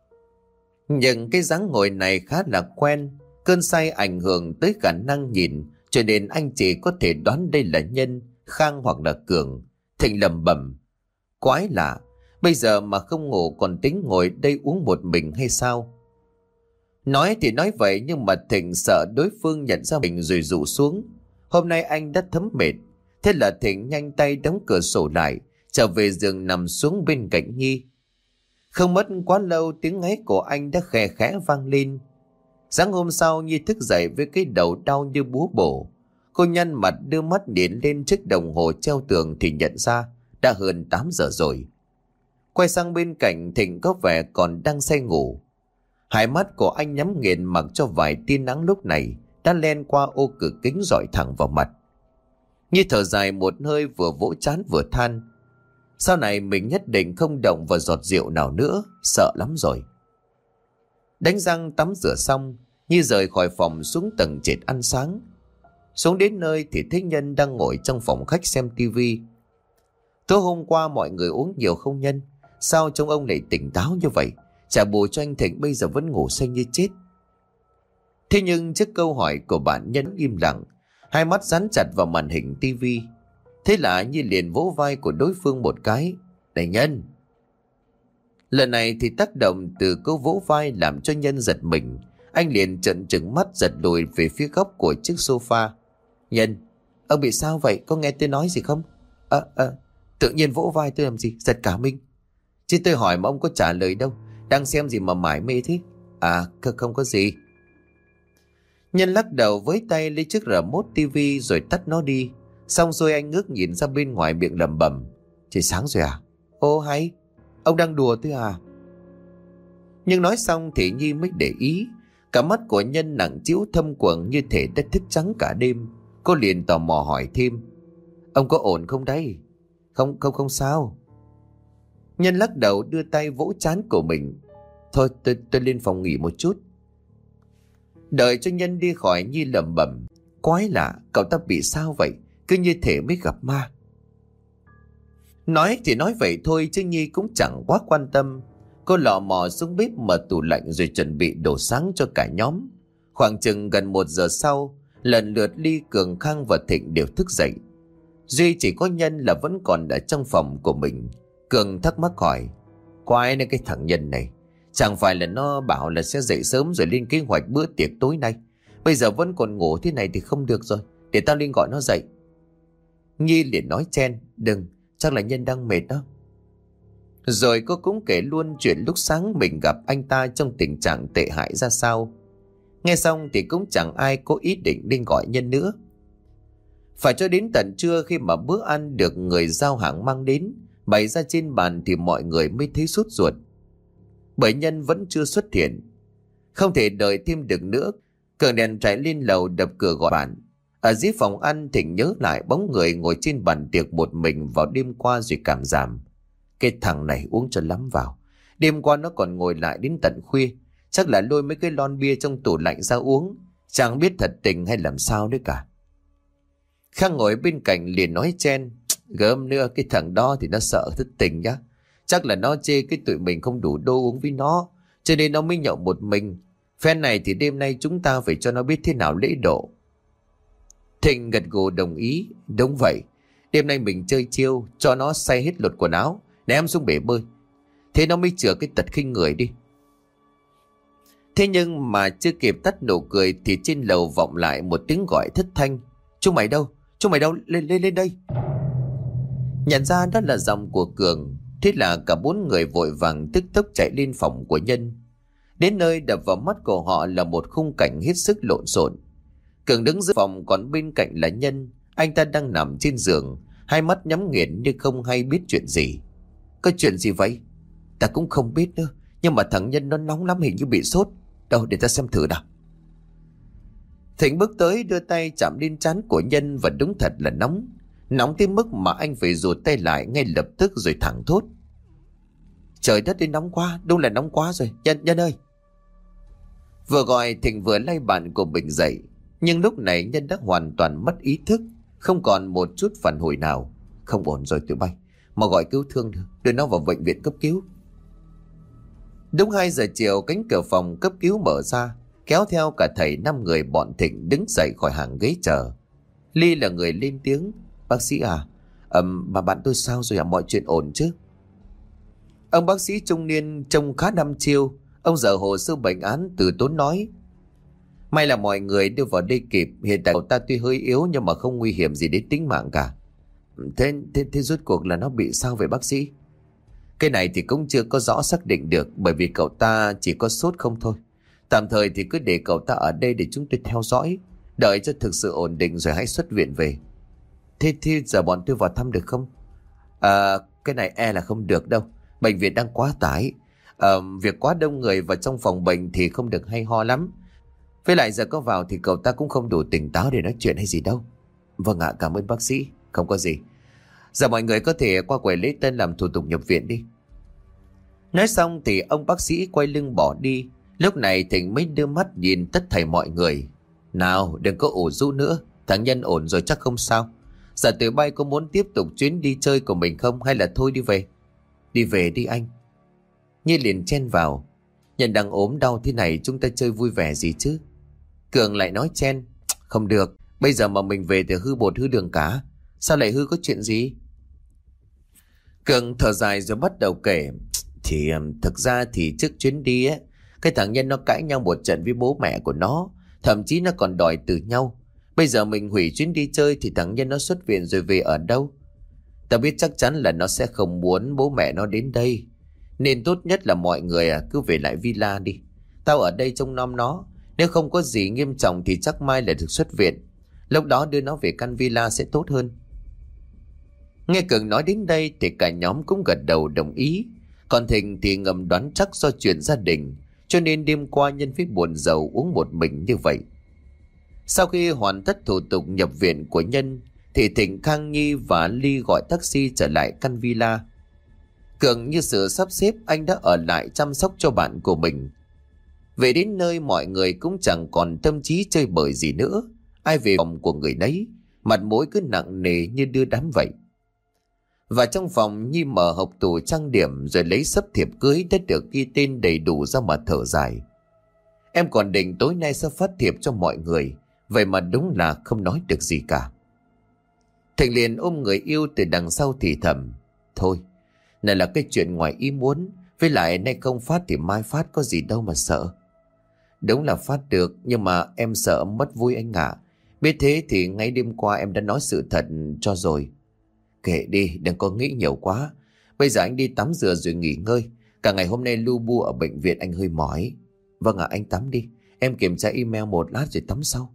Nhưng cái dáng ngồi này khá là quen, cơn say ảnh hưởng tới khả năng nhìn, cho nên anh chỉ có thể đoán đây là Nhân, Khang hoặc là Cường. Thịnh lẩm bẩm, quái lạ, bây giờ mà không ngủ còn tính ngồi đây uống một mình hay sao? Nói thì nói vậy nhưng mà Thịnh sợ đối phương nhận ra mình rồi rủ xuống. Hôm nay anh đã thấm mệt, thế là Thịnh nhanh tay đóng cửa sổ lại, trở về giường nằm xuống bên cạnh Nhi. Không mất quá lâu tiếng ngáy của anh đã khè khẽ vang lên. Sáng hôm sau Nhi thức dậy với cái đầu đau như búa bổ. Cô nhăn mặt đưa mắt nhìn lên chiếc đồng hồ treo tường thì nhận ra đã hơn tám giờ rồi. Quay sang bên cạnh Thịnh có vẻ còn đang say ngủ. Hai mắt của anh nhắm nghiền mặc cho vài tia nắng lúc này đã len qua ô cửa kính rọi thẳng vào mặt. Nhi thở dài một hơi vừa vỗ trán vừa than. Sau này mình nhất định không động vào giọt rượu nào nữa, sợ lắm rồi. Đánh răng tắm rửa xong, Nhi rời khỏi phòng xuống tầng trệt ăn sáng. Xuống đến nơi thì thấy Nhân đang ngồi trong phòng khách xem tivi. Tối hôm qua mọi người uống nhiều không Nhân? Sao trông ông lại tỉnh táo như vậy? Chả bù cho anh Thịnh bây giờ vẫn ngủ say như chết. Thế nhưng trước câu hỏi của bạn Nhân im lặng, hai mắt dán chặt vào màn hình tivi. Thế là Nhi liền vỗ vai của đối phương một cái. Này Nhân! Lần này thì tác động từ câu vỗ vai làm cho Nhân giật mình. Anh liền trợn trừng mắt giật lùi về phía góc của chiếc sofa. Nhân! Ông bị sao vậy? Có nghe tôi nói gì không? Ờ, à, à, tự nhiên vỗ vai tôi làm gì? Giật cả mình. Chứ tôi hỏi mà ông có trả lời đâu. Đang xem gì mà mải mê thế? À, không có gì. Nhân lắc đầu với tay lấy chiếc remote tivi rồi tắt nó đi. Xong rồi anh ngước nhìn ra bên ngoài miệng lẩm bẩm. Trời sáng rồi à? Ô hay, ông đang đùa tôi à? Nhưng nói xong thì Nhi mới để ý. Cả mắt của Nhân nặng trĩu thâm quầng như thể đã thức trắng cả đêm. Cô liền tò mò hỏi thêm. Ông có ổn không đấy? Không, không, không sao. Nhân lắc đầu đưa tay vỗ trán của mình. Thôi tôi, tôi lên phòng nghỉ một chút. Đợi cho Nhân đi khỏi Nhi lẩm bẩm. Quái lạ, cậu ta bị sao vậy? Cứ như thể mới gặp ma. Nói thì nói vậy thôi chứ Nhi cũng chẳng quá quan tâm. Cô lọ mò xuống bếp mở tủ lạnh rồi chuẩn bị đồ sáng cho cả nhóm. Khoảng chừng gần một giờ sau, lần lượt Ly, Cường, Khang và Thịnh đều thức dậy. Duy chỉ có Nhân là vẫn còn ở trong phòng của mình. Cường thắc mắc hỏi. Quái này cái thằng Nhân này, chẳng phải là nó bảo là sẽ dậy sớm rồi lên kế hoạch bữa tiệc tối nay. Bây giờ vẫn còn ngủ thế này thì không được rồi. Để tao lên gọi nó dậy. Nhi liền nói chen. Đừng, chắc là Nhân đang mệt đó. Rồi cô cũng kể luôn chuyện lúc sáng mình gặp anh ta trong tình trạng tệ hại ra sao. Nghe xong thì cũng chẳng ai có ý định lên gọi Nhân nữa. Phải cho đến tận trưa khi mà bữa ăn được người giao hàng mang đến, bày ra trên bàn thì mọi người mới thấy sốt ruột. Bởi Nhân vẫn chưa xuất hiện. Không thể đợi thêm được nữa, Cường đèn chạy lên lầu đập cửa gọi bạn. Ở dưới phòng ăn Thịnh nhớ lại bóng người ngồi trên bàn tiệc một mình vào đêm qua rồi cảm giảm. Cái thằng này uống cho lắm vào. Đêm qua nó còn ngồi lại đến tận khuya. Chắc là lôi mấy cái lon bia trong tủ lạnh ra uống. Chẳng biết thật tình hay làm sao nữa cả. Khang ngồi bên cạnh liền nói chen. Gớm nữa, cái thằng đó thì nó sợ thất tình nhá. Chắc là nó chê cái tụi mình không đủ đô uống với nó, cho nên nó mới nhậu một mình. Phen này thì đêm nay chúng ta phải cho nó biết thế nào lễ độ. Thịnh gật gù đồng ý. Đúng vậy, đêm nay mình chơi chiêu, cho nó say hết lột quần áo, ném xuống bể bơi. Thế nó mới chữa cái tật khinh người đi. Thế nhưng mà chưa kịp tắt nụ cười thì trên lầu vọng lại một tiếng gọi thất thanh. Chúng mày đâu? Chúng mày đâu? Lên lên lên đây. Nhận ra đó là giọng của Cường. Thế là cả bốn người vội vàng tức tốc chạy lên phòng của Nhân. Đến nơi đập vào mắt của họ là một khung cảnh hết sức lộn xộn. Cường đứng giữa phòng, còn bên cạnh là Nhân. Anh ta đang nằm trên giường, hai mắt nhắm nghiền như không hay biết chuyện gì. Có chuyện gì vậy? Ta cũng không biết nữa, nhưng mà thằng Nhân nó nóng lắm, hình như bị sốt. Đâu, để ta xem thử nào. Thịnh bước tới đưa tay chạm lên trán của Nhân, và đúng thật là nóng. Nóng tới mức mà anh phải rụt tay lại ngay lập tức rồi thẳng thốt: Trời đất ơi, nóng quá, đúng là nóng quá rồi. Nhân, Nhân ơi! Vừa gọi Thịnh vừa lay bạn của mình dậy. Nhưng lúc này Nhân đã hoàn toàn mất ý thức, không còn một chút phản hồi nào. Không ổn rồi tụi bay, mà gọi cứu thương đưa nó vào bệnh viện cấp cứu. Đúng hai giờ chiều, cánh cửa phòng cấp cứu mở ra, kéo theo cả thầy năm người bọn Thịnh đứng dậy khỏi hàng ghế chờ. Ly là người lên tiếng: Bác sĩ à, ừm, bà bạn tôi sao rồi à, mọi chuyện ổn chứ? Ông bác sĩ trung niên trông khá đăm chiêu. Ông dở hồ sơ bệnh án từ tốn nói: May là mọi người đưa vào đây kịp. Hiện tại cậu ta tuy hơi yếu nhưng mà không nguy hiểm gì đến tính mạng cả. Thế, thế, thế rốt cuộc là nó bị sao vậy bác sĩ? Cái này thì cũng chưa có rõ xác định được, bởi vì cậu ta chỉ có sốt không thôi. Tạm thời thì cứ để cậu ta ở đây để chúng tôi theo dõi, đợi cho thực sự ổn định rồi hãy xuất viện về. Thế thì giờ bọn tôi vào thăm được không? À, cái này e là không được đâu. Bệnh viện đang quá tải. À, việc quá đông người vào trong phòng bệnh thì không được hay ho lắm. Với lại giờ có vào thì cậu ta cũng không đủ tỉnh táo để nói chuyện hay gì đâu. Vâng ạ, cảm ơn bác sĩ. Không có gì. Giờ mọi người có thể qua quầy lễ tân làm thủ tục nhập viện đi. Nói xong thì ông bác sĩ quay lưng bỏ đi. Lúc này Thịnh mới đưa mắt nhìn tất thảy mọi người. Nào, đừng có ủ rũ nữa. Thằng Nhân ổn rồi chắc không sao. Giờ tụi bay có muốn tiếp tục chuyến đi chơi của mình không, hay là thôi đi về? Đi về đi anh. Nhi liền chen vào: Nhân đang ốm đau thế này, chúng ta chơi vui vẻ gì chứ? Cường lại nói chen: Không được, bây giờ mà mình về thì hư bột hư đường cả. Sao lại hư, có chuyện gì? Cường thở dài rồi bắt đầu kể: Thì thực ra thì trước chuyến đi á, cái thằng Nhân nó cãi nhau một trận với bố mẹ của nó, thậm chí nó còn đòi từ nhau. Bây giờ mình hủy chuyến đi chơi thì thằng Nhân nó xuất viện rồi về ở đâu? Tao biết chắc chắn là nó sẽ không muốn bố mẹ nó đến đây, nên tốt nhất là mọi người à, cứ về lại villa đi. Tao ở đây trông nom nó. Nếu không có gì nghiêm trọng thì chắc mai là được xuất viện. Lúc đó đưa nó về căn villa sẽ tốt hơn. Nghe Cường nói đến đây thì cả nhóm cũng gật đầu đồng ý. Còn Thịnh thì ngầm đoán chắc do chuyện gia đình, cho nên đêm qua Nhân phải buồn rầu uống một mình như vậy. Sau khi hoàn tất thủ tục nhập viện của Nhân thì Thịnh, Khang Nhi và Ly gọi taxi trở lại căn villa. Cường như sự sắp xếp, anh đã ở lại chăm sóc cho bạn của mình. Về đến nơi mọi người cũng chẳng còn tâm trí chơi bời gì nữa. Ai về phòng của người nấy, mặt mũi cứ nặng nề như đưa đám vậy. Và trong phòng, Nhi mở hộp tủ trang điểm rồi lấy sấp thiệp cưới đã được ghi tên đầy đủ ra mà thở dài. Em còn định tối nay sẽ phát thiệp cho mọi người, vậy mà đúng là không nói được gì cả. Thịnh liền ôm người yêu từ đằng sau thì thầm: Thôi, này là cái chuyện ngoài ý muốn, với lại nay không phát thì mai phát, có gì đâu mà sợ. Đúng là phát được, nhưng mà em sợ mất vui anh ạ. Biết thế thì ngay đêm qua em đã nói sự thật cho rồi. Kệ đi, đừng có nghĩ nhiều quá. Bây giờ anh đi tắm rửa rồi nghỉ ngơi. Cả ngày hôm nay lu bu ở bệnh viện anh hơi mỏi. Vâng ạ, anh tắm đi. Em kiểm tra email một lát rồi tắm sau.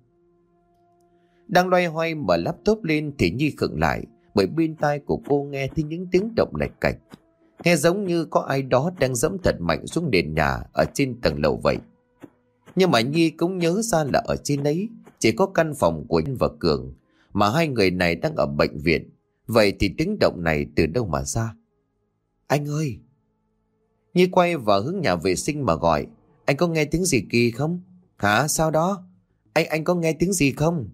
Đang loay hoay mở laptop lên thì Nhi khựng lại, bởi bên tai của cô nghe thấy những tiếng động lạch cạch. Nghe giống như có ai đó đang giẫm thật mạnh xuống nền nhà ở trên tầng lầu vậy. Nhưng mà Nhi cũng nhớ ra là ở trên ấy chỉ có căn phòng của Nhân và Cường, mà hai người này đang ở bệnh viện. Vậy thì tiếng động này từ đâu mà ra? Anh ơi! Nhi quay vào hướng nhà vệ sinh mà gọi: Anh có nghe tiếng gì kỳ không? Hả, sao đó? Anh anh có nghe tiếng gì không?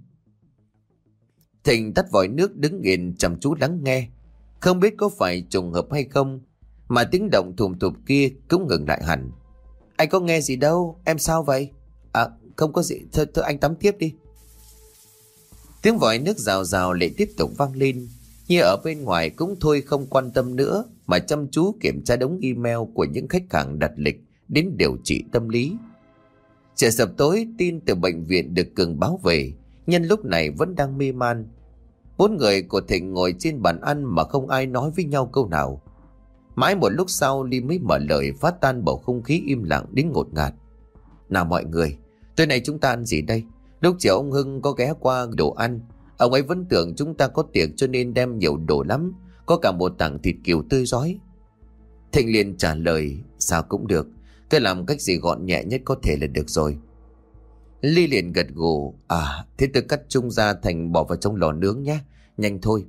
Thịnh tắt vòi nước đứng yên chăm chú lắng nghe. Không biết có phải trùng hợp hay không mà tiếng động thùm thụp kia cũng ngừng lại hẳn. Anh có nghe gì đâu, em sao vậy? À, không có gì, thôi, thôi anh tắm tiếp đi. Tiếng vòi nước rào rào lại tiếp tục vang lên. Như ở bên ngoài cũng thôi không quan tâm nữa, mà chăm chú kiểm tra đống email của những khách hàng đặt lịch đến điều trị tâm lý. Trời sập tối, tin từ bệnh viện được Cường báo về. Nhân lúc này vẫn đang mê man. Bốn người của Thịnh ngồi trên bàn ăn mà không ai nói với nhau câu nào. Mãi một lúc sau Ly mới mở lời, phá tan bầu không khí im lặng đến ngột ngạt. Nào mọi người, tối nay chúng ta ăn gì đây? Lúc chiều ông Hưng có ghé qua đồ ăn. Ông ấy vẫn tưởng chúng ta có tiệc cho nên đem nhiều đồ lắm. Có cả một tảng thịt kiều tươi rói. Thịnh liền trả lời, sao cũng được. Cứ làm cách gì gọn nhẹ nhất có thể là được rồi. Ly liền gật gù. À, thế tôi cắt chung ra thành bỏ vào trong lò nướng nhé. Nhanh thôi.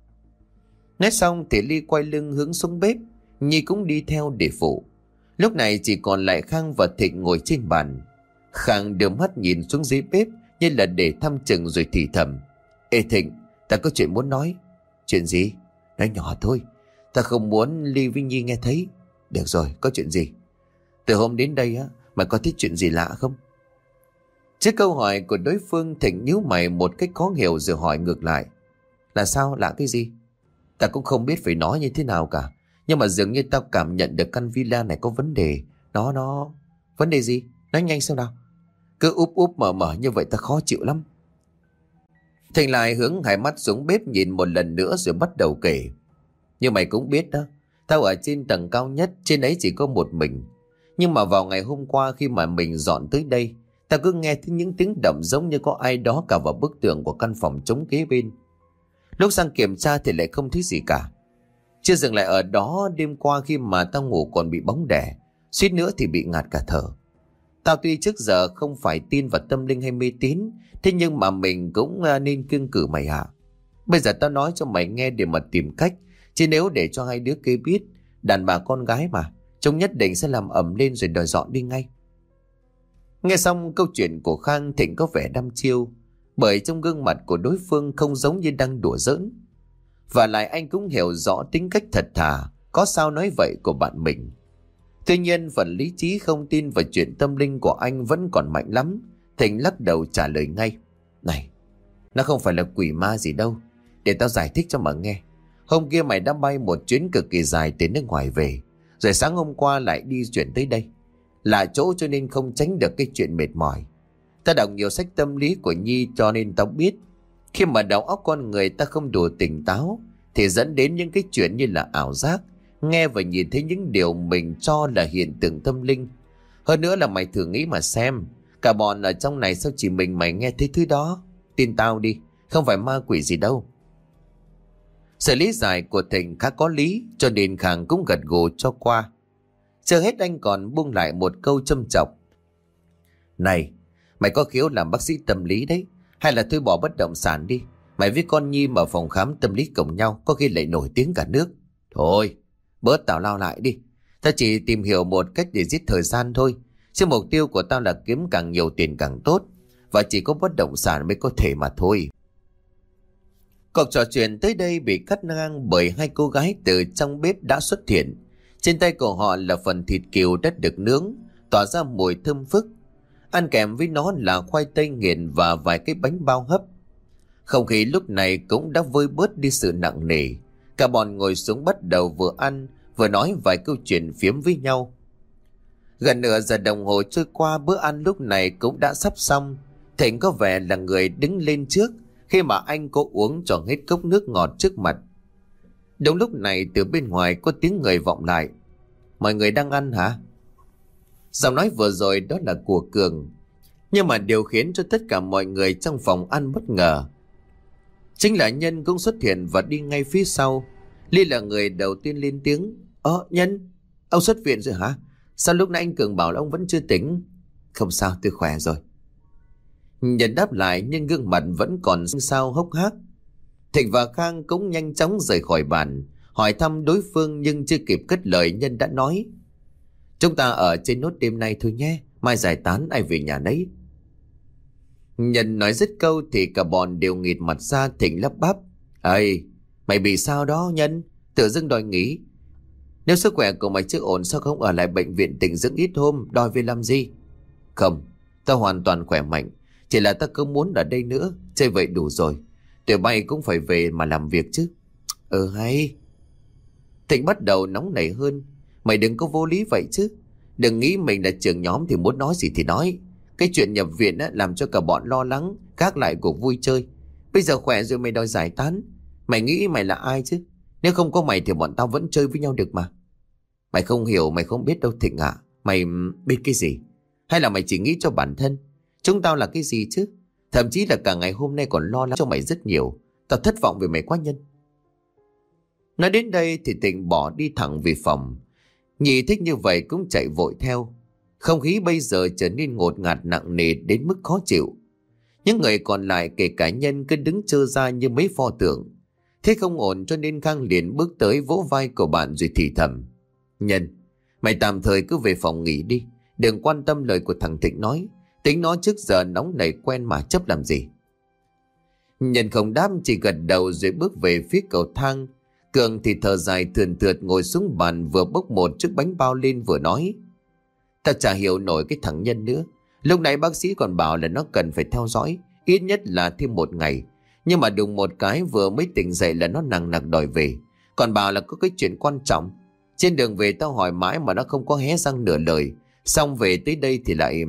Nói xong thì Ly quay lưng hướng xuống bếp. Nhi cũng đi theo để phụ. Lúc này chỉ còn lại Khang và Thịnh ngồi trên bàn. Khang đưa mắt nhìn xuống dưới bếp như là để thăm chừng rồi thì thầm. Ê Thịnh, ta có chuyện muốn nói. Chuyện gì? Nói nhỏ thôi. Ta không muốn Ly với Nhi nghe thấy. Được rồi, có chuyện gì? Từ hôm đến đây á, mày có thích chuyện gì lạ không? Trước câu hỏi của đối phương, Thịnh nhíu mày một cách khó hiểu rồi hỏi ngược lại. Là sao? Lạ cái gì? Ta cũng không biết phải nói như thế nào cả. Nhưng mà dường như tao cảm nhận được căn villa này có vấn đề. Nó, nó... Vấn đề gì? Nói nhanh xem nào. Cứ úp úp mở mở như vậy ta khó chịu lắm. Thịnh lại hướng hai mắt xuống bếp nhìn một lần nữa rồi bắt đầu kể. Như mày cũng biết đó, tao ở trên tầng cao nhất, trên ấy chỉ có một mình. Nhưng mà vào ngày hôm qua khi mà mình dọn tới đây, tao cứ nghe thấy những tiếng động giống như có ai đó cào vào bức tường của căn phòng chống kế bên. Lúc sang kiểm tra thì lại không thấy gì cả. Chưa dừng lại ở đó, đêm qua khi mà tao ngủ còn bị bóng đè, suýt nữa thì bị ngạt cả thở. Tao tuy trước giờ không phải tin vào tâm linh hay mê tín, thế nhưng mà mình cũng nên kiêng cử mày ạ. Bây giờ tao nói cho mày nghe để mà tìm cách, chứ nếu để cho hai đứa kia biết, đàn bà con gái mà, chúng nhất định sẽ làm ầm lên rồi đòi dọn đi ngay. Nghe xong câu chuyện của Khang, Thịnh có vẻ đăm chiêu, bởi trong gương mặt của đối phương không giống như đang đùa giỡn. Và lại anh cũng hiểu rõ tính cách thật thà, có sao nói vậy của bạn mình. Tuy nhiên phần lý trí không tin vào chuyện tâm linh của anh vẫn còn mạnh lắm. Thịnh lắc đầu trả lời ngay. Này, nó không phải là quỷ ma gì đâu. Để tao giải thích cho mà nghe. Hôm kia mày đã bay một chuyến cực kỳ dài từ nước ngoài về, rồi sáng hôm qua lại đi chuyển tới đây. Lạ chỗ cho nên không tránh được cái chuyện mệt mỏi. Ta đọc nhiều sách tâm lý của Nhi cho nên tao biết, khi mà đầu óc con người ta không đủ tỉnh táo thì dẫn đến những cái chuyện như là ảo giác, nghe và nhìn thấy những điều mình cho là hiện tượng tâm linh. Hơn nữa là mày thử nghĩ mà xem, cả bọn ở trong này sao chỉ mình mày nghe thấy thứ đó. Tin tao đi, không phải ma quỷ gì đâu. Sự lý giải của Thịnh khá có lý, cho nên Khang cũng gật gù cho qua. Chưa hết anh còn buông lại một câu châm chọc. Này, mày có khiếu làm bác sĩ tâm lý đấy, hay là thôi bỏ bất động sản đi. Mày với con Nhi mở phòng khám tâm lý cùng nhau, có khi lại nổi tiếng cả nước. Thôi, bớt tào lao lại đi. Tao chỉ tìm hiểu một cách để giết thời gian thôi. Chứ mục tiêu của tao là kiếm càng nhiều tiền càng tốt, và chỉ có bất động sản mới có thể mà thôi. Cuộc trò chuyện tới đây bị cắt ngang bởi hai cô gái từ trong bếp đã xuất hiện. Trên tay của họ là phần thịt cừu đã được nướng, tỏa ra mùi thơm phức. Ăn kèm với nó là khoai tây nghiền và vài cái bánh bao hấp. Không khí lúc này cũng đã vơi bớt đi sự nặng nề. Cả bọn ngồi xuống bắt đầu vừa ăn vừa nói vài câu chuyện phiếm với nhau. Gần nửa giờ đồng hồ trôi qua, bữa ăn lúc này cũng đã sắp xong. Thịnh có vẻ là người đứng lên trước khi mà anh có uống cho hết cốc nước ngọt trước mặt. Đúng lúc này từ bên ngoài có tiếng người vọng lại. Mọi người đang ăn hả? Giọng nói vừa rồi đó là của Cường. Nhưng mà điều khiến cho tất cả mọi người trong phòng ăn bất ngờ chính là Nhân cũng xuất hiện và đi ngay phía sau. Ly là người đầu tiên lên tiếng. Ơ Nhân, ông xuất viện rồi hả? Sao lúc nãy anh Cường bảo là ông vẫn chưa tỉnh? Không sao, tôi khỏe rồi. Nhân đáp lại nhưng gương mặt vẫn còn sao hốc hác. Thịnh và Khang cũng nhanh chóng rời khỏi bàn, hỏi thăm đối phương, nhưng chưa kịp cất lời Nhân đã nói. Chúng ta ở trên nốt đêm nay thôi nhé, mai giải tán ai về nhà nấy. Nhân nói dứt câu thì cả bọn đều nghịt mặt ra. Thịnh lắp bắp. Ây, mày bị sao đó Nhân? Tự dưng đòi nghỉ. Nếu sức khỏe của mày chưa ổn sao không ở lại bệnh viện tỉnh dưỡng ít hôm, đòi về làm gì? Không, tao hoàn toàn khỏe mạnh. Chỉ là tao không muốn ở đây nữa, chơi vậy đủ rồi. Tụi bay cũng phải về mà làm việc chứ. Ừ hay. Thịnh bắt đầu nóng nảy hơn. Mày đừng có vô lý vậy chứ. Đừng nghĩ mình là trưởng nhóm thì muốn nói gì thì nói. Cái chuyện nhập viện á, làm cho cả bọn lo lắng, gác lại cuộc vui chơi. Bây giờ khỏe rồi mày đòi giải tán. Mày nghĩ mày là ai chứ? Nếu không có mày thì bọn tao vẫn chơi với nhau được mà. Mày không hiểu, mày không biết đâu Thịnh ạ. Mày biết cái gì? Hay là mày chỉ nghĩ cho bản thân? Chúng tao là cái gì chứ? Thậm chí là cả ngày hôm nay còn lo lắng cho mày rất nhiều. Tao thất vọng về mày quá Nhân. Nói đến đây thì Thịnh bỏ đi thẳng về phòng. Nhị thích như vậy cũng chạy vội theo. Không khí bây giờ trở nên ngột ngạt nặng nề đến mức khó chịu. Những người còn lại kể cả Nhân cứ đứng trơ ra như mấy pho tượng. Thế không ổn cho nên Khang liền bước tới vỗ vai của bạn rồi thì thầm. Nhân, mày tạm thời cứ về phòng nghỉ đi. Đừng quan tâm lời của thằng Thịnh nói. Tính nó trước giờ nóng nảy quen mà chấp làm gì. Nhân không đáp, chỉ gật đầu rồi bước về phía cầu thang. Cường thì thở dài thườn thượt ngồi xuống bàn, vừa bốc một chiếc bánh bao lên vừa nói. Ta chả hiểu nổi cái thằng Nhân nữa. Lúc nãy bác sĩ còn bảo là nó cần phải theo dõi ít nhất là thêm một ngày. Nhưng mà đùng một cái vừa mới tỉnh dậy là nó nằng nặc đòi về. Còn bảo là có cái chuyện quan trọng. Trên đường về tao hỏi mãi mà nó không có hé răng nửa lời. Xong về tới đây thì lại...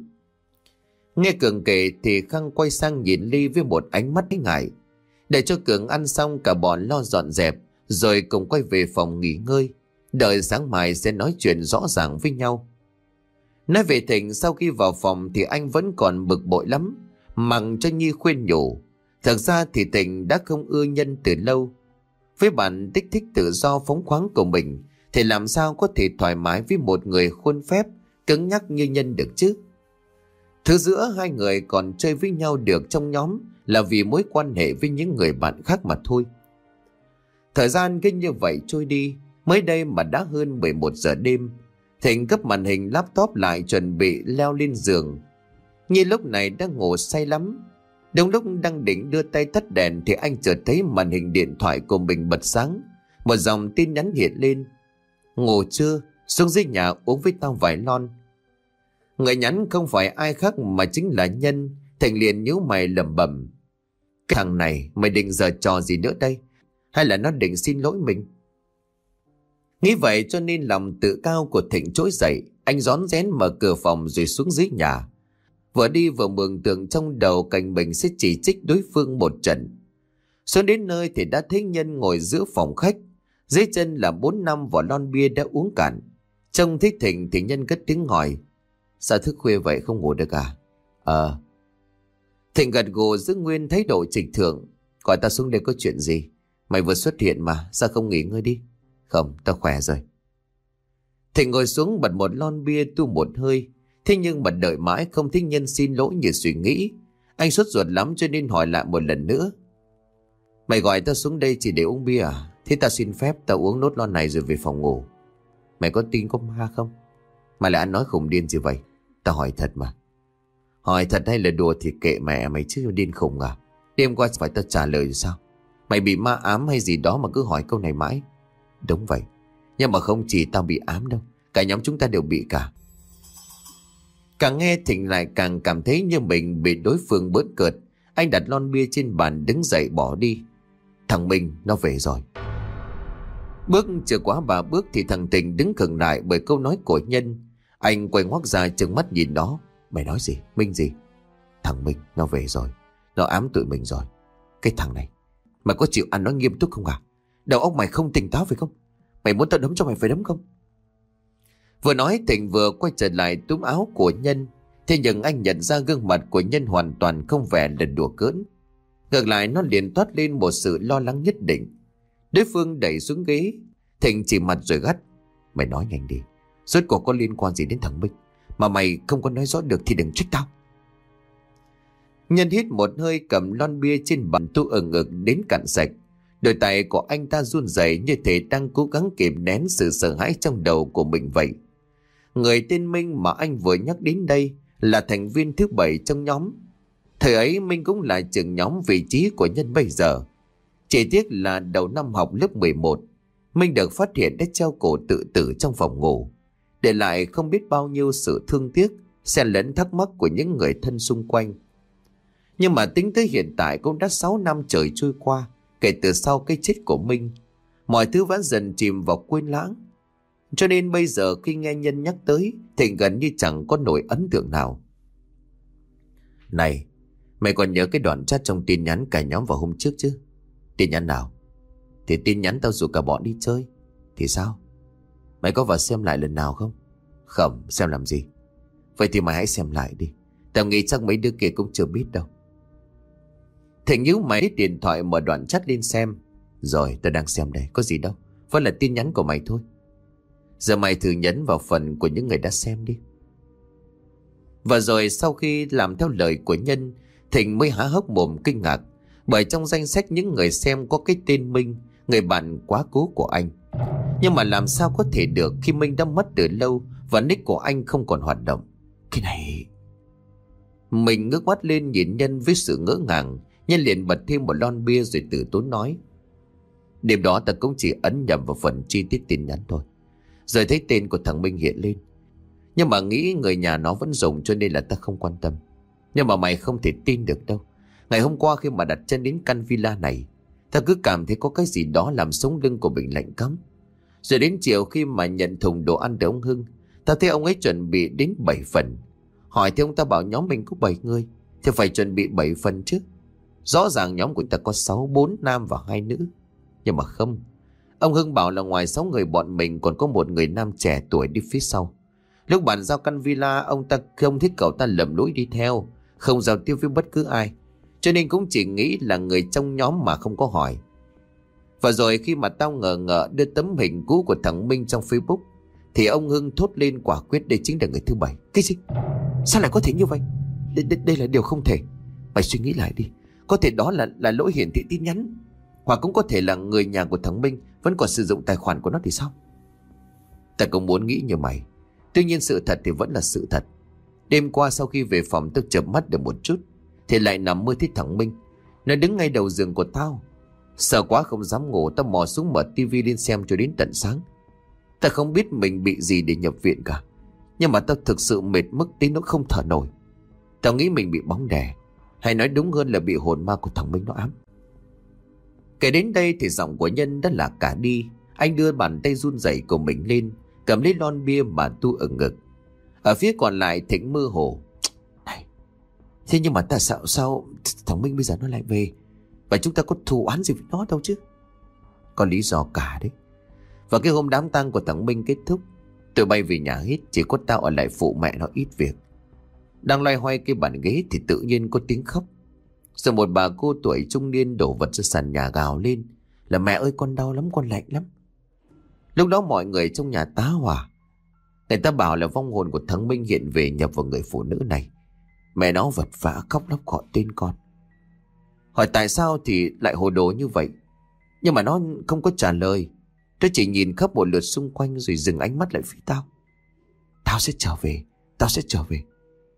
Nghe Cường kể thì Khang quay sang nhìn Ly với một ánh mắt ngại. Để cho Cường ăn xong cả bọn lo dọn dẹp, rồi cùng quay về phòng nghỉ ngơi. Đợi sáng mai sẽ nói chuyện rõ ràng với nhau. Nói về Thịnh, sau khi vào phòng thì anh vẫn còn bực bội lắm. Mặc cho Nhi khuyên nhủ. Thật ra thì Thịnh đã không ưa Nhân từ lâu. Với bản tích thích tự do phóng khoáng của mình thì làm sao có thể thoải mái với một người khuôn phép cứng nhắc như Nhân được chứ. Thứ giữa hai người còn chơi với nhau được trong nhóm là vì mối quan hệ với những người bạn khác mà thôi. Thời gian cứ như vậy trôi đi. Mới đây mà đã hơn mười một giờ đêm. Thịnh gấp màn hình laptop lại chuẩn bị leo lên giường. Nhi lúc này đang ngủ say lắm. Đúng lúc đang định đưa tay tắt đèn thì anh chợt thấy màn hình điện thoại của mình bật sáng. Một dòng tin nhắn hiện lên. Ngủ chưa? Xuống dưới nhà uống với tao vài lon. Người nhắn không phải ai khác mà chính là Nhân. Thịnh liền nhíu mày lẩm bẩm. Cái thằng này mày định giở trò gì nữa đây? Hay là nó định xin lỗi mình? Nghĩ vậy cho nên lòng tự cao của Thịnh trỗi dậy. Anh rón rén mở cửa phòng rồi xuống dưới nhà. Vừa đi vừa mường tượng trong đầu cảnh mình sẽ chỉ trích đối phương một trận. Xuống đến nơi thì đã thấy Nhân ngồi giữa phòng khách. Dưới chân là bốn năm vỏ lon bia đã uống cạn. Trông thấy Thịnh thì Nhân cất tiếng hỏi. Sao thức khuya vậy không ngủ được à? Ờ. Thịnh gật gù giữ nguyên thái độ trịch thượng. Gọi tao xuống đây có chuyện gì? Mày vừa xuất hiện mà, sao không nghỉ ngơi đi? Không, tao khỏe rồi. Thịnh ngồi xuống bật một lon bia tu một hơi. Thế nhưng mà đợi mãi không thấy Nhân xin lỗi như suy nghĩ. Anh sốt ruột lắm cho nên hỏi lại một lần nữa. Mày gọi tao xuống đây chỉ để uống bia à? Thế tao xin phép tao uống nốt lon này rồi về phòng ngủ. Mày có tin có ma không? Mà lại ăn nói khùng điên gì vậy? Tao hỏi thật mà. Hỏi thật hay là đùa thì kệ mẹ mày chứ, điên khùng à? Đêm qua phải tao trả lời sao? Mày bị ma ám hay gì đó mà cứ hỏi câu này mãi? Đúng vậy. Nhưng mà không chỉ tao bị ám đâu, cả nhóm chúng ta đều bị cả. Càng nghe Thịnh lại càng cảm thấy như mình bị đối phương bỡn cợt. Anh đặt lon bia trên bàn đứng dậy bỏ đi. Thằng Minh nó về rồi. Bước chưa quá ba bước thì thằng Thịnh đứng khựng lại bởi câu nói của Nhân. Anh quay ngoắt ra trừng mắt nhìn nó. Mày nói gì? Minh gì? Thằng Minh nó về rồi. Nó ám tụi mình rồi. Cái thằng này, mày có chịu ăn nói nghiêm túc không à? Đầu óc mày không tỉnh táo phải không? Mày muốn tao đấm cho mày phải đấm không? Vừa nói Thịnh vừa quay trở lại túm áo của Nhân. Thế nhưng anh nhận ra gương mặt của Nhân hoàn toàn không vẻ là đùa cỡn. Ngược lại nó liền toát lên một sự lo lắng nhất định. Đối phương đẩy xuống ghế. Thịnh chỉ mặt rồi gắt. Mày nói nhanh đi. Rốt cuộc có liên quan gì đến thằng Minh? Mà mày không có nói rõ được thì đừng trách tao. Nhân hít một hơi cầm lon bia trên bàn tu ở ngực đến cạn sạch. Đôi tay của anh ta run rẩy như thể đang cố gắng kìm nén sự sợ hãi trong đầu của mình vậy. Người tên Minh mà anh vừa nhắc đến đây là thành viên thứ bảy trong nhóm. Thời ấy Minh cũng là trưởng nhóm vị trí của Nhân bây giờ. Chỉ tiếc là đầu năm học lớp mười một, Minh được phát hiện đã treo cổ tự tử trong phòng ngủ, để lại không biết bao nhiêu sự thương tiếc, xen lẫn thắc mắc của những người thân xung quanh. Nhưng mà tính tới hiện tại cũng đã sáu năm trời trôi qua kể từ sau cái chết của Minh. Mọi thứ vẫn dần chìm vào quên lãng. Cho nên bây giờ khi nghe Nhân nhắc tới thì gần như chẳng có nổi ấn tượng nào. Này, mày còn nhớ cái đoạn chat trong tin nhắn cả nhóm vào hôm trước chứ? Tin nhắn nào? Thì tin nhắn tao rủ cả bọn đi chơi. Thì sao? Mày có vào xem lại lần nào không? Không, xem làm gì? Vậy thì mày hãy xem lại đi. Tao nghĩ chắc mấy đứa kia cũng chưa biết đâu. Thịnh nhíu mày lấy điện thoại mở đoạn chat lên xem. Rồi, tao đang xem đây, có gì đâu. Vẫn là tin nhắn của mày thôi. Giờ mày thử nhấn vào phần của những người đã xem đi. Và rồi sau khi làm theo lời của Nhân, Thịnh mới há hốc mồm kinh ngạc. Bởi trong danh sách những người xem có cái tên Minh, người bạn quá cố của anh. Nhưng mà làm sao có thể được khi Minh đã mất từ lâu và nick của anh không còn hoạt động? Cái này... Mình ngước mắt lên nhìn Nhân với sự ngỡ ngàng. Nhân liền bật thêm một lon bia rồi từ tốn nói. Đêm đó ta cũng chỉ ấn nhầm vào phần chi tiết tin nhắn thôi. Rồi thấy tên của thằng Minh hiện lên. Nhưng mà nghĩ người nhà nó vẫn dùng cho nên là ta không quan tâm. Nhưng mà mày không thể tin được đâu. Ngày hôm qua khi mà đặt chân đến căn villa này, ta cứ cảm thấy có cái gì đó làm sống lưng của mình lạnh cóng. Rồi đến chiều khi mà nhận thùng đồ ăn từ ông Hưng, ta thấy ông ấy chuẩn bị đến bảy phần. Hỏi thì ông ta bảo nhóm mình có bảy người thì phải chuẩn bị bảy phần chứ. Rõ ràng nhóm của ta có sáu, bốn nam và hai nữ. Nhưng mà không. Ông Hưng bảo là ngoài sáu người bọn mình còn có một người nam trẻ tuổi đi phía sau. Lúc bàn giao căn villa, ông ta không thích cậu ta lầm lũi đi theo, không giao tiếp với bất cứ ai, cho nên cũng chỉ nghĩ là người trong nhóm mà không có hỏi. Và rồi khi mà tao ngờ ngợ đưa tấm hình cũ của thằng Minh trong Facebook, thì ông Hưng thốt lên quả quyết đây chính là người thứ bảy. Cái gì? Sao lại có thể như vậy? Đây, đây, đây là điều không thể. Mày suy nghĩ lại đi. Có thể đó là là lỗi hiển thị tin nhắn, hoặc cũng có thể là người nhà của thằng Minh vẫn còn sử dụng tài khoản của nó thì sao? Ta cũng muốn nghĩ như mày. Tuy nhiên sự thật thì vẫn là sự thật. Đêm qua sau khi về phòng tôi chợp mắt được một chút, thì lại nằm mơ thấy thằng Minh. Nó đứng ngay đầu giường của tao. Sợ quá không dám ngủ, tao mò xuống mở tivi lên xem cho đến tận sáng. Ta không biết mình bị gì để nhập viện cả, nhưng mà tao thực sự mệt mức tí nó không thở nổi. Tao nghĩ mình bị bóng đè, hay nói đúng hơn là bị hồn ma của thằng Minh nó ám. Kể đến đây thì giọng của Nhân đã lạc cả đi. Anh đưa bàn tay run rẩy của mình lên, cầm lấy lon bia mà tu ở ngực. Ở phía còn lại Thịnh mơ hồ. Này, thế nhưng mà ta sợ sao thằng Minh bây giờ nó lại về, và chúng ta có thù oán gì với nó đâu chứ? Có lý do cả đấy. Và cái hôm đám tang của thằng Minh kết thúc, tụi bay về nhà hết, chỉ có tao ở lại phụ mẹ nó ít việc. Đang loay hoay cái bàn ghế thì tự nhiên có tiếng khóc. Rồi một bà cô tuổi trung niên đổ vật ra sàn nhà gào lên là mẹ ơi con đau lắm, con lạnh lắm. Lúc đó mọi người trong nhà tá hỏa. Người ta bảo là vong hồn của thằng Minh hiện về nhập vào người phụ nữ này. Mẹ nó vật vã khóc lóc gọi tên con. Hỏi tại sao thì lại hồ đồ như vậy, nhưng mà nó không có trả lời. Nó chỉ nhìn khắp một lượt xung quanh rồi dừng ánh mắt lại phía tao. Tao sẽ trở về, tao sẽ trở về.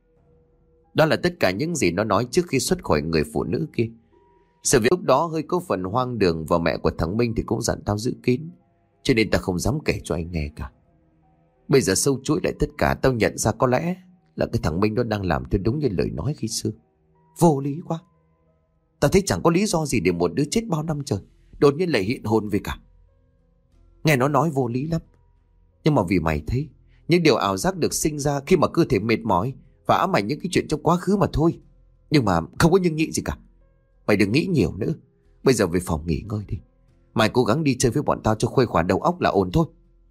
Đó là tất cả những gì nó nói trước khi xuất khỏi người phụ nữ kia. Sự việc lúc đó hơi có phần hoang đường, và mẹ của thằng Minh thì cũng dặn tao giữ kín, cho nên tao không dám kể cho anh nghe cả. Bây giờ sâu chuỗi lại tất cả, tao nhận ra có lẽ là cái thằng Minh nó đang làm theo đúng như lời nói khi xưa. Vô lý quá. Tao thấy chẳng có lý do gì để một đứa chết bao năm trời đột nhiên lại hiện hồn về cả. Nghe nó nói vô lý lắm, nhưng mà vì mày thấy những điều ảo giác được sinh ra khi mà cơ thể mệt mỏi và ám ảnh những cái chuyện trong quá khứ mà thôi. Nhưng mà không có nhưng nhị gì cả. Mày đừng nghĩ nhiều nữa. Bây giờ về phòng nghỉ ngơi đi. Mày cố gắng đi chơi với bọn tao cho khuây khỏa đầu óc là ổn thôi.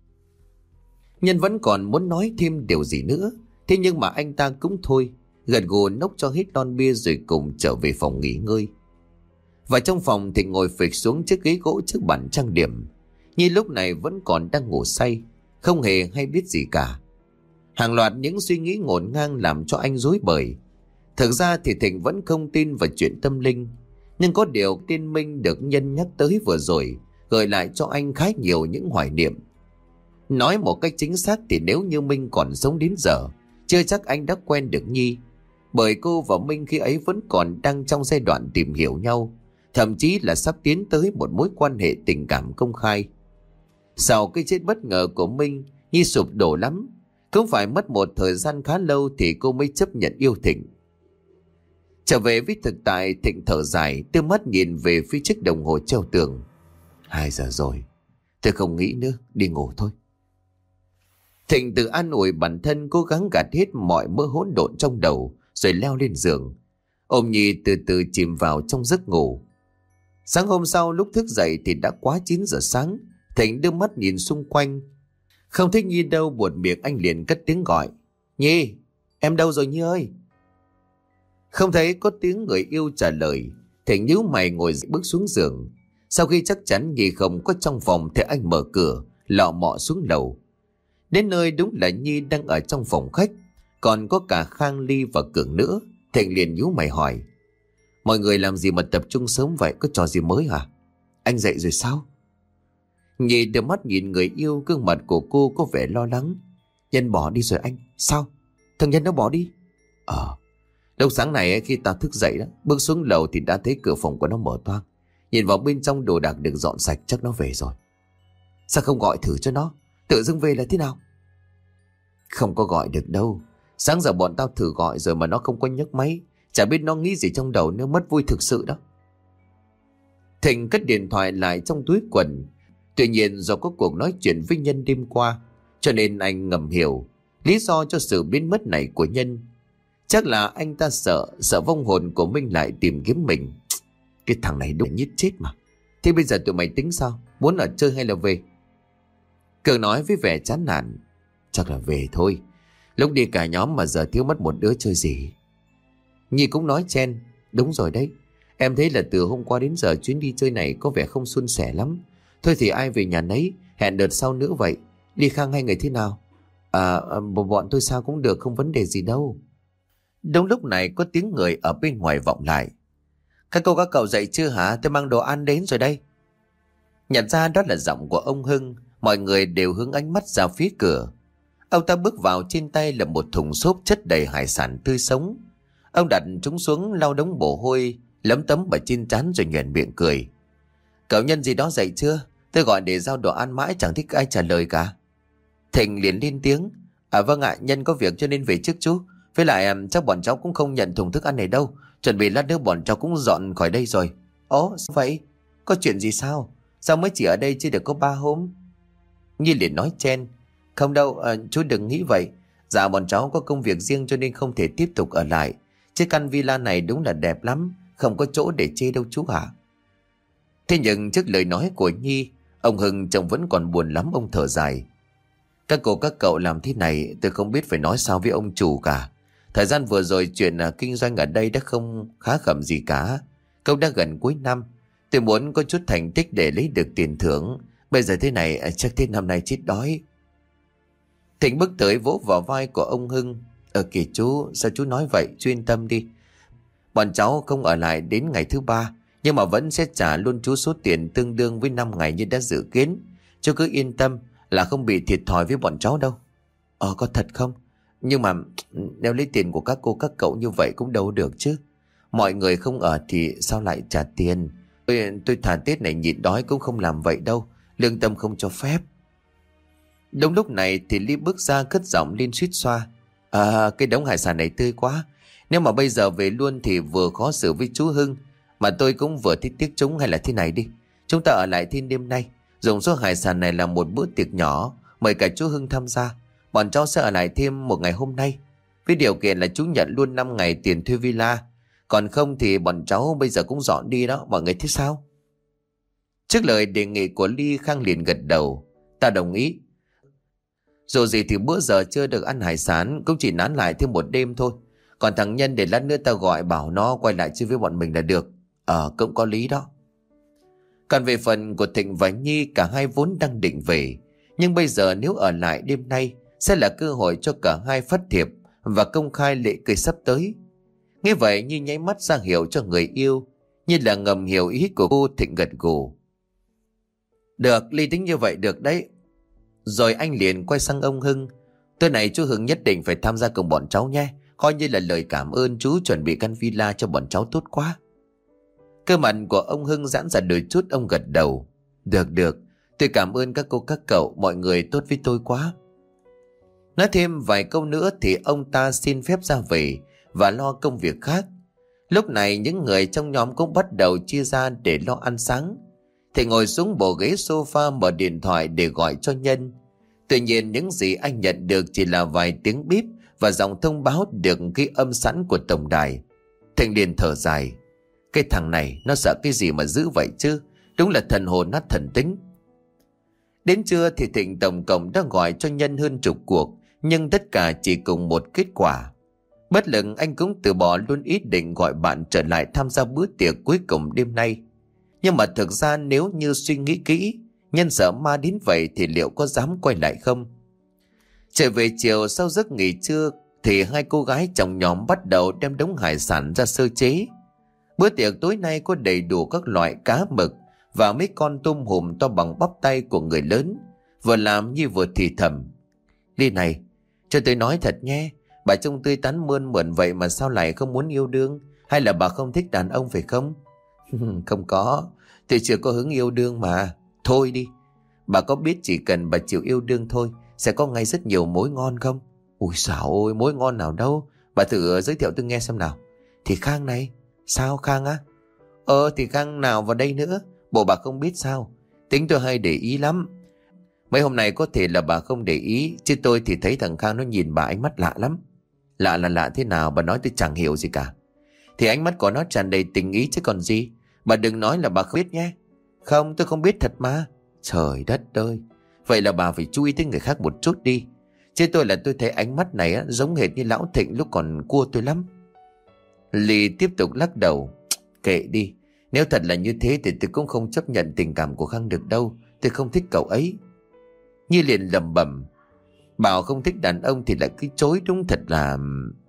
Nhân vẫn còn muốn nói thêm điều gì nữa, thế nhưng mà anh ta cũng thôi, gật gù nốc cho hết lon bia rồi cùng trở về phòng nghỉ ngơi. Và trong phòng thì ngồi phịch xuống chiếc ghế gỗ trước bàn trang điểm. Nhi lúc này vẫn còn đang ngủ say, không hề hay biết gì cả. Hàng loạt những suy nghĩ ngổn ngang làm cho anh rối bời. Thực ra thì Thịnh vẫn không tin vào chuyện tâm linh, nhưng có điều tiên minh được Nhân nhắc tới vừa rồi gợi lại cho anh khá nhiều những hoài niệm. Nói một cách chính xác thì nếu như Minh còn sống đến giờ, chưa chắc anh đã quen được Nhi, bởi cô và Minh khi ấy vẫn còn đang trong giai đoạn tìm hiểu nhau, thậm chí là sắp tiến tới một mối quan hệ tình cảm công khai. Sau cái chết bất ngờ của Minh, Nhi sụp đổ lắm. Cũng phải mất một thời gian khá lâu thì cô mới chấp nhận yêu Thịnh. Trở về với thực tại, Thịnh thở dài, đưa mắt nhìn về phía chiếc đồng hồ treo tường. Hai giờ rồi, tôi không nghĩ nữa, đi ngủ thôi. Thịnh tự an ủi bản thân, cố gắng gạt hết mọi mơ hỗn độn trong đầu, rồi leo lên giường. Ôm Nhi từ từ chìm vào trong giấc ngủ. Sáng hôm sau lúc thức dậy thì đã quá chín giờ sáng. Thịnh đưa mắt nhìn xung quanh. Không thấy Nhi đâu, buột miệng anh liền cất tiếng gọi. Nhi, em đâu rồi Nhi ơi? Không thấy có tiếng người yêu trả lời. Thịnh nhíu mày ngồi bước xuống giường. Sau khi chắc chắn Nhi không có trong phòng thì anh mở cửa, lọ mọ xuống lầu. Đến nơi đúng là Nhi đang ở trong phòng khách, còn có cả Khang Ly và Cường nữa. Thịnh liền nhíu mày hỏi. Mọi người làm gì mà tập trung sớm vậy, có trò gì mới hả? Anh dậy rồi sao? Nhi đưa mắt nhìn người yêu, gương mặt của cô có vẻ lo lắng. Nhân bỏ đi rồi anh. Sao? Thằng Nhân nó bỏ đi? Ờ. Lúc sáng này khi ta thức dậy đó, bước xuống lầu thì đã thấy cửa phòng của nó mở toang. Nhìn vào bên trong đồ đạc được dọn sạch, chắc nó về rồi. Sao không gọi thử cho nó? Tự dưng về là thế nào? Không có gọi được đâu. Sáng giờ bọn tao thử gọi rồi mà nó không có nhấc máy. Chả biết nó nghĩ gì trong đầu, nếu mất vui thực sự đó. Thịnh cất điện thoại lại trong túi quần. Tuy nhiên do có cuộc nói chuyện với Nhân đêm qua, cho nên anh ngầm hiểu lý do cho sự biến mất này của Nhân. Chắc là anh ta sợ, sợ vong hồn của Minh lại tìm kiếm mình. Cái thằng này đúng nhít chết mà. Thế bây giờ tụi mày tính sao? Muốn ở chơi hay là về? Cường nói với vẻ chán nản. Chắc là về thôi. Lúc đi cả nhóm mà giờ thiếu mất một đứa chơi gì. Nhi cũng nói chen. Đúng rồi đấy. Em thấy là từ hôm qua đến giờ chuyến đi chơi này có vẻ không suôn sẻ lắm. Thôi thì ai về nhà nấy, hẹn đợt sau nữa vậy. Đi Khang hai người thế nào? À, bọn tôi sao cũng được, không vấn đề gì đâu. Đúng lúc này có tiếng người ở bên ngoài vọng lại. Các cô các cậu dậy chưa hả? Tôi mang đồ ăn đến rồi đây. Nhận ra đó là giọng của ông Hưng, mọi người đều hướng ánh mắt ra phía cửa. Ông ta bước vào, trên tay là một thùng xốp chất đầy hải sản tươi sống. Ông đặt chúng xuống, lau đống mồ hôi lấm tấm ở trên trán rồi nhoẻn miệng cười. Cậu Nhân gì đó dậy chưa? Tôi gọi để giao đồ ăn mãi chẳng thích ai trả lời cả. Thịnh liền lên tiếng. À vâng ạ, Nhân có việc cho nên về trước chú. Với lại chắc bọn cháu cũng không nhận thùng thức ăn này đâu. Chuẩn bị lát nữa bọn cháu cũng dọn khỏi đây rồi. Ồ sao vậy? Có chuyện gì sao? Sao mới chỉ ở đây chưa được có ba hôm? Nhi liền nói chen. Không đâu, à, chú đừng nghĩ vậy. Dạ bọn cháu có công việc riêng cho nên không thể tiếp tục ở lại. Chứ căn villa này đúng là đẹp lắm, không có chỗ để chê đâu chú hả? Thế nhưng trước lời nói của Nhi, ông Hưng trông vẫn còn buồn lắm. Ông thở dài. Các cô các cậu làm thế này tôi không biết phải nói sao với ông chủ cả. Thời gian vừa rồi chuyện uh, kinh doanh ở đây đã không khá khẩm gì cả. Công đã gần cuối năm, tôi muốn có chút thành tích để lấy được tiền thưởng. Bây giờ thế này uh, chắc thế năm nay chết đói. Thịnh bước tới vỗ vào vai của ông Hưng. Ờ kìa chú, sao chú nói vậy? Chú yên tâm đi. Bọn cháu không ở lại đến ngày thứ ba, nhưng mà vẫn sẽ trả luôn chú số tiền tương đương với năm ngày như đã dự kiến. Chú cứ yên tâm là không bị thiệt thòi với bọn cháu đâu. Ờ có thật không? Nhưng mà nếu lấy tiền của các cô các cậu như vậy cũng đâu được chứ. Mọi người không ở thì sao lại trả tiền? Tôi, tôi thà Tết này nhịn đói cũng không làm vậy đâu. Lương tâm không cho phép. Đúng lúc này thì Ly bước ra cất giọng lên suýt xoa. À cái đống hải sản này tươi quá. Nếu mà bây giờ về luôn thì vừa khó xử với chú Hưng, mà tôi cũng vừa thích tiếc chúng. Hay là thế này đi, chúng ta ở lại thêm đêm nay, dùng số hải sản này làm một bữa tiệc nhỏ, mời cả chú Hưng tham gia. Bọn cháu sẽ ở lại thêm một ngày hôm nay, với điều kiện là chú nhận luôn năm ngày tiền thuê villa. Còn không thì bọn cháu bây giờ cũng dọn đi đó. Mọi người thích sao? Trước lời đề nghị của Ly, Khang liền gật đầu. Ta đồng ý. Dù gì thì bữa giờ chưa được ăn hải sản, cũng chỉ nán lại thêm một đêm thôi. Còn thằng Nhân để lát nữa ta gọi bảo nó quay lại chơi với bọn mình là được. Ờ cũng có lý đó. Còn về phần của Thịnh và Nhi, cả hai vốn đang định về, nhưng bây giờ nếu ở lại đêm nay sẽ là cơ hội cho cả hai phát thiệp và công khai lễ cưới sắp tới. Nghe vậy Nhi nháy mắt ra hiệu cho người yêu, như là ngầm hiểu ý của cô. Thịnh gật gù. Được, Ly tính như vậy được đấy. Rồi anh liền quay sang ông Hưng. Tối nay chú Hưng nhất định phải tham gia cùng bọn cháu nhé. Coi như là lời cảm ơn chú chuẩn bị căn villa cho bọn cháu tốt quá. Cơ mặt của ông Hưng giãn ra đôi chút, ông gật đầu. Được được, tôi cảm ơn các cô các cậu, mọi người tốt với tôi quá. Nói thêm vài câu nữa thì ông ta xin phép ra về và lo công việc khác. Lúc này những người trong nhóm cũng bắt đầu chia ra để lo ăn sáng. Thì ngồi xuống bộ ghế sofa mở điện thoại để gọi cho Nhân. Tuy nhiên những gì anh nhận được chỉ là vài tiếng bíp và dòng thông báo được ghi âm sẵn của tổng đài. Thịnh liền thở dài. Cái thằng này nó sợ cái gì mà dữ vậy chứ? Đúng là thần hồn nát thần tính. Đến trưa thì Thịnh tổng cộng đã gọi cho Nhân hơn chục cuộc, nhưng tất cả chỉ cùng một kết quả. Bất lực anh cũng từ bỏ luôn ý định gọi bạn trở lại tham gia bữa tiệc cuối cùng đêm nay. Nhưng mà thực ra nếu như suy nghĩ kỹ, Nhân sợ ma đến vậy thì liệu có dám quay lại không? Trở về chiều sau giấc nghỉ trưa thì hai cô gái trong nhóm bắt đầu đem đống hải sản ra sơ chế. Bữa tiệc tối nay có đầy đủ các loại cá mực và mấy con tôm hùm to bằng bắp tay của người lớn, vừa làm như vừa thì thầm. Ly này, cho tôi nói thật nhé, bà trông tươi tắn mơn mởn vậy mà sao lại không muốn yêu đương? Hay là bà không thích đàn ông phải không? Không có, tôi chưa có hứng yêu đương mà. Thôi đi, bà có biết chỉ cần bà chịu yêu đương thôi sẽ có ngay rất nhiều mối ngon không? Ui xảo ôi, mối ngon nào đâu? Bà thử giới thiệu tôi nghe xem nào. Thì Khang này. Sao Khang á? Ờ thì Khang nào vào đây nữa? Bộ bà không biết sao? Tính tôi hay để ý lắm. Mấy hôm nay có thể là bà không để ý, chứ tôi thì thấy thằng Khang nó nhìn bà ánh mắt lạ lắm. Lạ là lạ thế nào? Bà nói tôi chẳng hiểu gì cả. Thì ánh mắt của nó tràn đầy tình ý chứ còn gì. Bà đừng nói là bà không biết nhé. Không, tôi không biết thật mà. Trời đất ơi, vậy là bà phải chú ý tới người khác một chút đi. Chứ tôi là tôi thấy ánh mắt này á, giống hệt như lão Thịnh lúc còn cua tôi lắm. Ly tiếp tục lắc đầu. Kệ đi, nếu thật là như thế thì tôi cũng không chấp nhận tình cảm của Khang được đâu. Tôi không thích cậu ấy. Nhi liền lẩm bẩm. Bảo không thích đàn ông thì lại cứ chối, đúng thật là...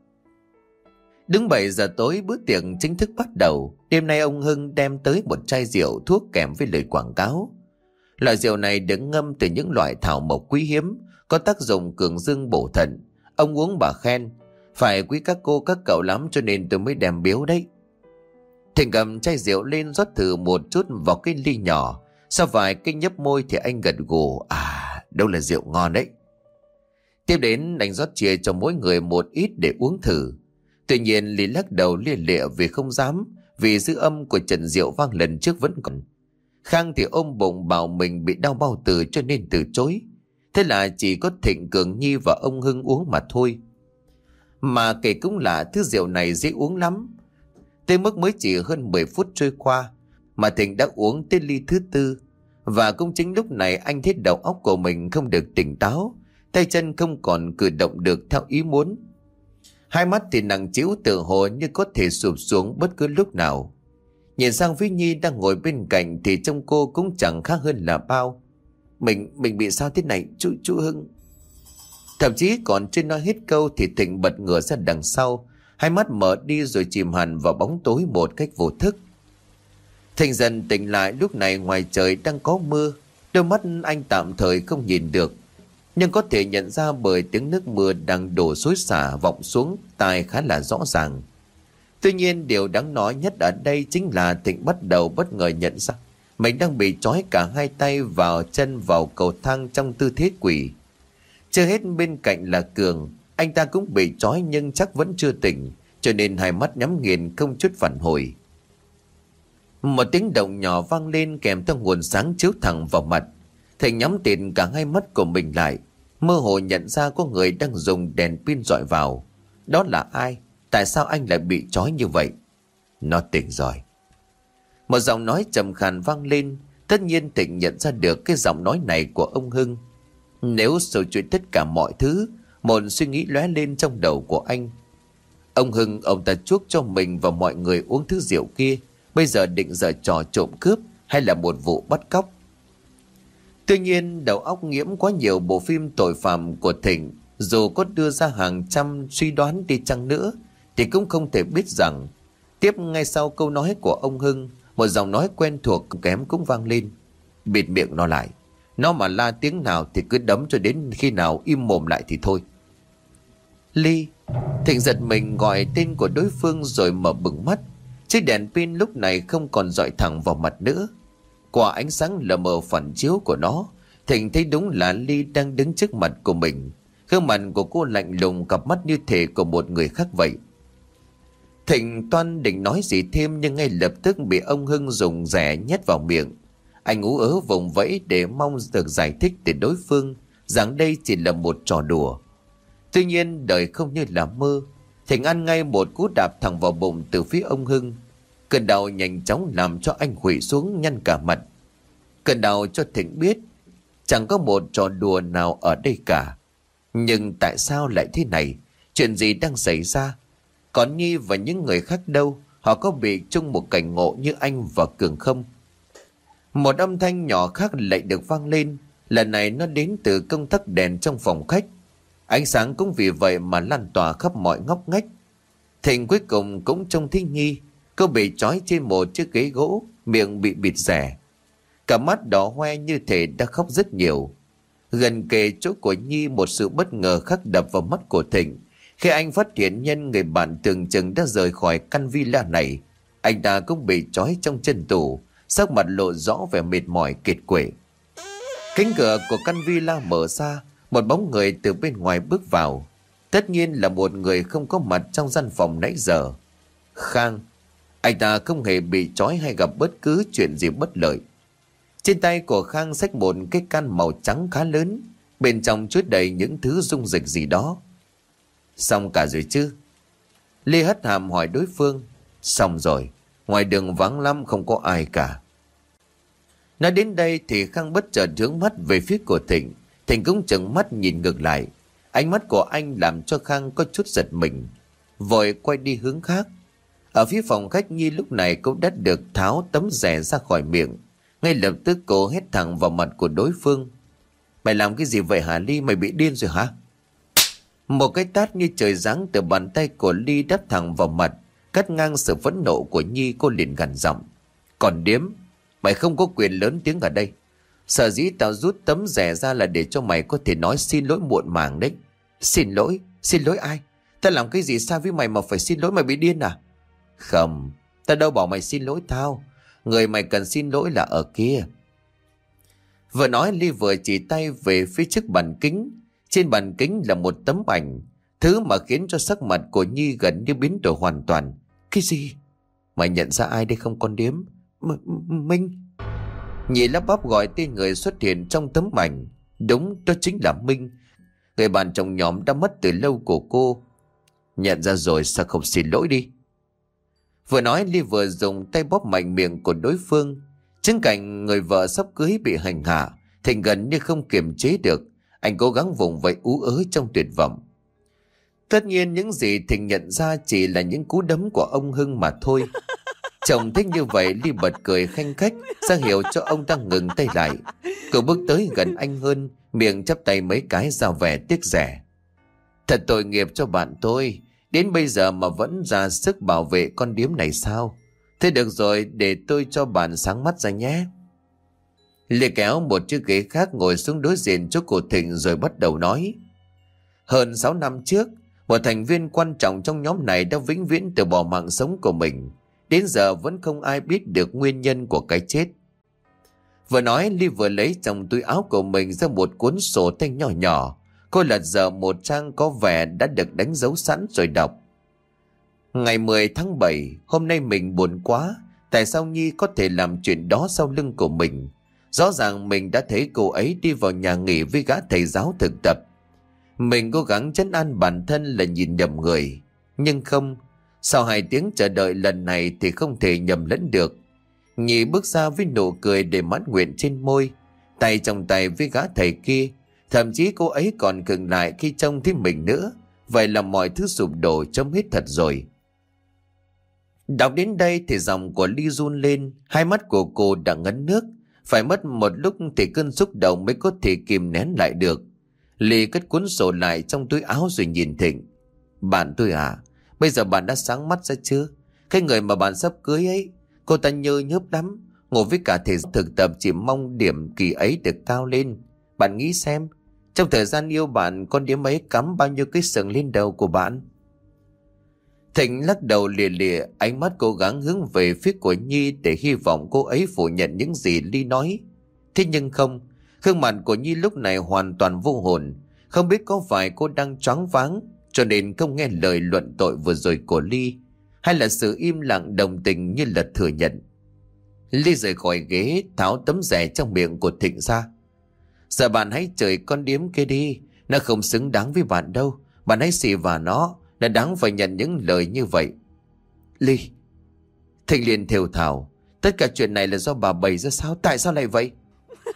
Đúng bảy giờ tối bữa tiệc chính thức bắt đầu. Đêm nay ông Hưng đem tới một chai rượu thuốc kèm với lời quảng cáo. Loại rượu này được ngâm từ những loại thảo mộc quý hiếm, có tác dụng cường dương bổ thận. Ông uống bà khen, phải quý các cô các cậu lắm cho nên tôi mới đem biếu đấy. Thịnh cầm chai rượu lên rót thử một chút vào cái ly nhỏ. Sau vài cái nhấp môi thì anh gật gù. À, đâu là rượu ngon đấy. Tiếp đến anh rót chia cho mỗi người một ít để uống thử. Tuy nhiên Lý lắc đầu lia lịa vì không dám, vì dư âm của trận rượu vang lần trước vẫn còn. Khang thì ôm bụng bảo mình bị đau bao tử cho nên từ chối. Thế là chỉ có Thịnh, Cường Nhi và ông Hưng uống mà thôi. Mà kể cũng lạ, thứ rượu này dễ uống lắm. Tới mức mới chỉ hơn mười phút trôi qua mà Thịnh đã uống tới ly thứ tư. Và cũng chính lúc này anh thấy đầu óc của mình không được tỉnh táo, tay chân không còn cử động được theo ý muốn. Hai mắt thì nặng trĩu tựa hồ như có thể sụp xuống bất cứ lúc nào. Nhìn sang phía Nhi đang ngồi bên cạnh thì trông cô cũng chẳng khác hơn là bao. Mình, mình bị sao thế này chú, chú Hưng? Thậm chí còn chưa nói hết câu thì Thịnh bật ngửa ra đằng sau, hai mắt mở đi rồi chìm hẳn vào bóng tối một cách vô thức. Thịnh dần tỉnh lại lúc này ngoài trời đang có mưa, đôi mắt anh tạm thời không nhìn được, nhưng có thể nhận ra bởi tiếng nước mưa đang đổ xối xả vọng xuống tai khá là rõ ràng. Tuy nhiên điều đáng nói nhất ở đây chính là Thịnh bắt đầu bất ngờ nhận ra mình đang bị trói cả hai tay vào chân vào cầu thang trong tư thế quỷ. Chưa hết bên cạnh là Cường, anh ta cũng bị trói nhưng chắc vẫn chưa tỉnh, cho nên hai mắt nhắm nghiền không chút phản hồi. Một tiếng động nhỏ vang lên kèm theo nguồn sáng chiếu thẳng vào mặt. Thịnh nhắm tịt cả hai mắt của mình lại, mơ hồ nhận ra có người đang dùng đèn pin dọi vào. Đó là ai? Tại sao anh lại bị trói như vậy? Nó tỉnh rồi. Một giọng nói trầm khàn vang lên. Tất nhiên Thịnh nhận ra được cái giọng nói này của ông Hưng. Nếu sầu chuyện tất cả mọi thứ, một suy nghĩ lóe lên trong đầu của anh. Ông Hưng, ông ta chuốc cho mình và mọi người uống thứ rượu kia, bây giờ định giở trò trộm cướp hay là một vụ bắt cóc? Tuy nhiên đầu óc nghiễm quá nhiều bộ phim tội phạm của Thịnh, dù có đưa ra hàng trăm suy đoán đi chăng nữa thì cũng không thể biết rằng tiếp ngay sau câu nói của ông Hưng, một giọng nói quen thuộc kém cũng vang lên. Bịt miệng nó lại, nó mà la tiếng nào thì cứ đấm cho đến khi nào im mồm lại thì thôi. Ly. Thịnh giật mình gọi tên của đối phương rồi mở bừng mắt. Chiếc đèn pin lúc này không còn dọi thẳng vào mặt nữa. Qua ánh sáng lờ mờ phản chiếu của nó, Thịnh thấy đúng là Ly đang đứng trước mặt của mình. Gương mặt của cô lạnh lùng, cặp mắt như thể của một người khác vậy. Thịnh toan định nói gì thêm nhưng ngay lập tức bị ông Hưng dùng rẻ nhét vào miệng. Anh ú ớ vùng vẫy để mong được giải thích từ đối phương rằng đây chỉ là một trò đùa. Tuy nhiên đời không như là mơ. Thịnh ăn ngay một cú đạp thẳng vào bụng từ phía ông Hưng. Cơn đau nhanh chóng làm cho anh khuỵu xuống nhăn cả mặt. Cơn đau cho Thịnh biết Chẳng có một trò đùa nào ở đây cả. Nhưng tại sao lại thế này? Chuyện gì đang xảy ra? Còn Nhi và những người khác đâu? Họ có bị chung một cảnh ngộ như anh và Cường không? Một âm thanh nhỏ khác lại được vang lên. Lần này nó đến từ công tắc đèn trong phòng khách. Ánh sáng cũng vì vậy mà lan tỏa khắp mọi ngóc ngách. Thịnh cuối cùng cũng trông thấy Nhi. Cô bị trói trên một chiếc ghế gỗ, miệng bị bịt rẻ. Cả mắt đỏ hoe như thể đã khóc rất nhiều. Gần kề chỗ của Nhi, một sự bất ngờ khắc đập vào mắt của Thịnh. Khi anh phát hiện nhân người bạn tưởng chừng đã rời khỏi căn villa này, anh ta cũng bị trói trong chân tủ, sắc mặt lộ rõ vẻ mệt mỏi kiệt quệ. Cánh cửa của căn villa mở ra, một bóng người từ bên ngoài bước vào. Tất nhiên là một người không có mặt trong gian phòng nãy giờ. Khang. Anh ta không hề bị trói hay gặp bất cứ chuyện gì bất lợi. Trên tay của Khang xách một cái can màu trắng khá lớn, bên trong chứa đầy những thứ dung dịch gì đó. Xong cả rồi chứ? Lê hất hàm hỏi đối phương. Xong rồi, ngoài đường vắng lắm, không có ai cả. Nói đến đây thì Khang bất chợt hướng mắt về phía của Thịnh. Thịnh cũng trừng mắt nhìn ngược lại. Ánh mắt của anh làm cho Khang có chút giật mình, vội quay đi hướng khác. Ở phía phòng khách, Nhi lúc này cũng đã được tháo tấm rẻ ra khỏi miệng. Ngay lập tức cô hét thẳng vào mặt của đối phương. Mày làm cái gì vậy hả Ly? Mày bị điên rồi hả? Một cái tát như trời giáng từ bàn tay của Ly đáp thẳng vào mặt, cắt ngang sự phẫn nộ của Nhi. Cô liền gằn giọng. Còn điếm, mày không có quyền lớn tiếng ở đây. Sở dĩ tao rút tấm rẻ ra là để cho mày có thể nói xin lỗi muộn màng đấy. Xin lỗi? Xin lỗi ai? Tao làm cái gì sai với mày mà phải xin lỗi? Mày bị điên à? Không, tao đâu bảo mày xin lỗi tao. Người mày cần xin lỗi là ở kia. Vừa nói Ly vừa chỉ tay về phía trước bàn kính. Trên bàn kính là một tấm ảnh, thứ mà khiến cho sắc mặt của Nhi gần như biến đổi hoàn toàn. Cái gì? Mày nhận ra ai đây không con điếm? M- Minh. Nhi lắp bắp gọi tên người xuất hiện trong tấm ảnh. Đúng, đó chính là Minh, người bạn trong nhóm đã mất từ lâu của cô. Nhận ra rồi sao không xin lỗi đi? Vừa nói Ly vừa dùng tay bóp mạnh miệng của đối phương. Chứng cảnh người vợ sắp cưới bị hành hạ, Thịnh gần như không kiềm chế được. Anh cố gắng vùng vẫy ú ớ trong tuyệt vọng. Tất nhiên những gì Thịnh nhận ra chỉ là những cú đấm của ông Hưng mà thôi. Chồng thích như vậy, Ly bật cười khanh khách, ra hiệu cho ông ta ngừng tay lại. Cô bước tới gần anh hơn, miệng chắp tay mấy cái ra vẻ tiếc rẻ. Thật tội nghiệp cho bạn tôi, đến bây giờ mà vẫn ra sức bảo vệ con điếm này sao? Thế được rồi, để tôi cho bạn sáng mắt ra nhé. Ly kéo một chiếc ghế khác ngồi xuống đối diện chỗ của Thịnh rồi bắt đầu nói. Hơn sáu năm trước, một thành viên quan trọng trong nhóm này đã vĩnh viễn từ bỏ mạng sống của mình. Đến giờ vẫn không ai biết được nguyên nhân của cái chết. Vừa nói, Ly vừa lấy trong túi áo của mình ra một cuốn sổ tay nhỏ nhỏ. Cô lật dở một trang có vẻ đã được đánh dấu sẵn rồi đọc. Ngày mười tháng bảy, hôm nay mình buồn quá. Tại sao Nhi có thể làm chuyện đó sau lưng của mình? Rõ ràng mình đã thấy cô ấy đi vào nhà nghỉ với gã thầy giáo thực tập. Mình cố gắng trấn an bản thân là nhìn nhầm người. Nhưng không, sau hai tiếng chờ đợi lần này thì không thể nhầm lẫn được. Nhi bước ra với nụ cười để mãn nguyện trên môi, tay trong tay với gã thầy kia. Thậm chí cô ấy còn khựng lại khi trông thấy mình nữa. Vậy là mọi thứ sụp đổ chấm hết thật rồi. Đọc đến đây thì giọng của Ly run lên, hai mắt của cô đã ngấn nước. Phải mất một lúc thì cơn xúc động mới có thể kìm nén lại được. Ly cất cuốn sổ lại trong túi áo rồi nhìn Thịnh. Bạn tôi à, bây giờ bạn đã sáng mắt ra chưa? Cái người mà bạn sắp cưới ấy, cô ta nhơ nhớp lắm. Ngồi với cả thể thực tập chỉ mong điểm kỳ ấy được cao lên. Bạn nghĩ xem, trong thời gian yêu bạn, con điếm ấy cắm bao nhiêu cái sừng lên đầu của bạn? Thịnh lắc đầu lìa lìa, ánh mắt cố gắng hướng về phía của Nhi để hy vọng cô ấy phủ nhận những gì Ly nói. Thế nhưng không, gương mặt của Nhi lúc này hoàn toàn vô hồn. Không biết có phải cô đang choáng váng cho nên không nghe lời luận tội vừa rồi của Ly, hay là sự im lặng đồng tình như là thừa nhận. Ly rời khỏi ghế, tháo tấm rẻ trong miệng của Thịnh ra. Giờ bạn hãy chửi con điếm kia đi, nó không xứng đáng với bạn đâu. Bạn hãy xì vào nó, đã đáng phải nhận những lời như vậy. Ly. Thịnh liền thều thào. Tất cả chuyện này là do bà bày ra sao? Tại sao lại vậy?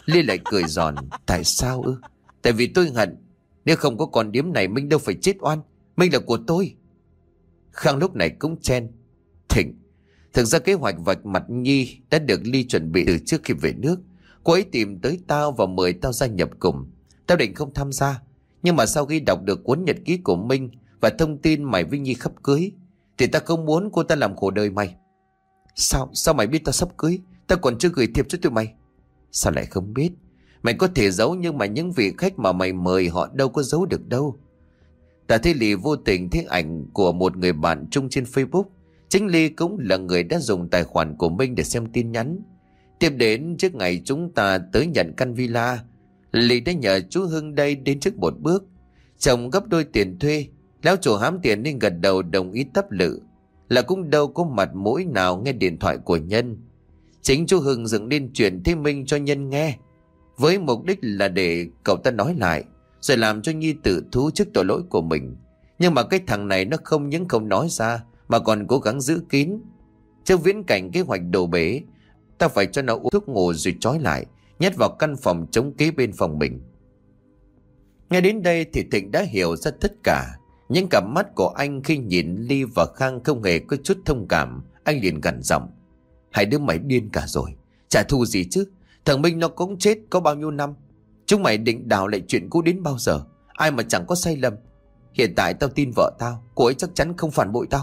Ly lại cười giòn. Tại sao ư? Tại vì tôi hận. Nếu không có con điếm này Minh đâu phải chết oan. Minh là của tôi. Khang lúc này cũng chen. Thịnh, thực ra kế hoạch vạch mặt Nhi đã được Ly chuẩn bị từ trước khi về nước. Cô ấy tìm tới tao và mời tao gia nhập cùng. Tao định không tham gia, nhưng mà sau khi đọc được cuốn nhật ký của Minh và thông tin mày với Nhi sắp cưới, thì tao không muốn cô ta làm khổ đời mày. Sao? Sao mày biết tao sắp cưới? Tao còn chưa gửi thiệp cho tụi mày. Sao lại không biết? Mày có thể giấu, nhưng mà những vị khách mà mày mời họ đâu có giấu được đâu. Ta thấy Ly vô tình thấy ảnh của một người bạn chung trên Facebook. Chính Ly cũng là người đã dùng tài khoản của Minh để xem tin nhắn. Tiếp đến trước ngày chúng ta tới nhận căn villa, Ly đã nhờ chú Hưng đây đến trước một bước. Chồng gấp đôi tiền thuê. Lão chủ hám tiền nên gật đầu đồng ý tấp lự. Là cũng đâu có mặt mũi nào nghe điện thoại của Nhân. Chính chú Hưng dựng nên chuyện thế Minh cho Nhân nghe, với mục đích là để cậu ta nói lại, rồi làm cho Nhi tự thú trước tội lỗi của mình. Nhưng mà cái thằng này nó không những không nói ra, mà còn cố gắng giữ kín. Trước viễn cảnh kế hoạch đổ bể, ta phải cho nó uống thuốc ngủ rồi trói lại, nhét vào căn phòng chống kế bên phòng mình. Nghe đến đây thì Thịnh đã hiểu ra tất cả. Những cặp mắt của anh khi nhìn Ly và Khang không hề có chút thông cảm. Anh liền gằn giọng. Hai đứa mày điên cả rồi. Trả thù gì chứ? Thằng Minh nó cũng chết có bao nhiêu năm. Chúng mày định đào lại chuyện cũ đến bao giờ? Ai mà chẳng có sai lầm. Hiện tại tao tin vợ tao, cô ấy chắc chắn không phản bội tao.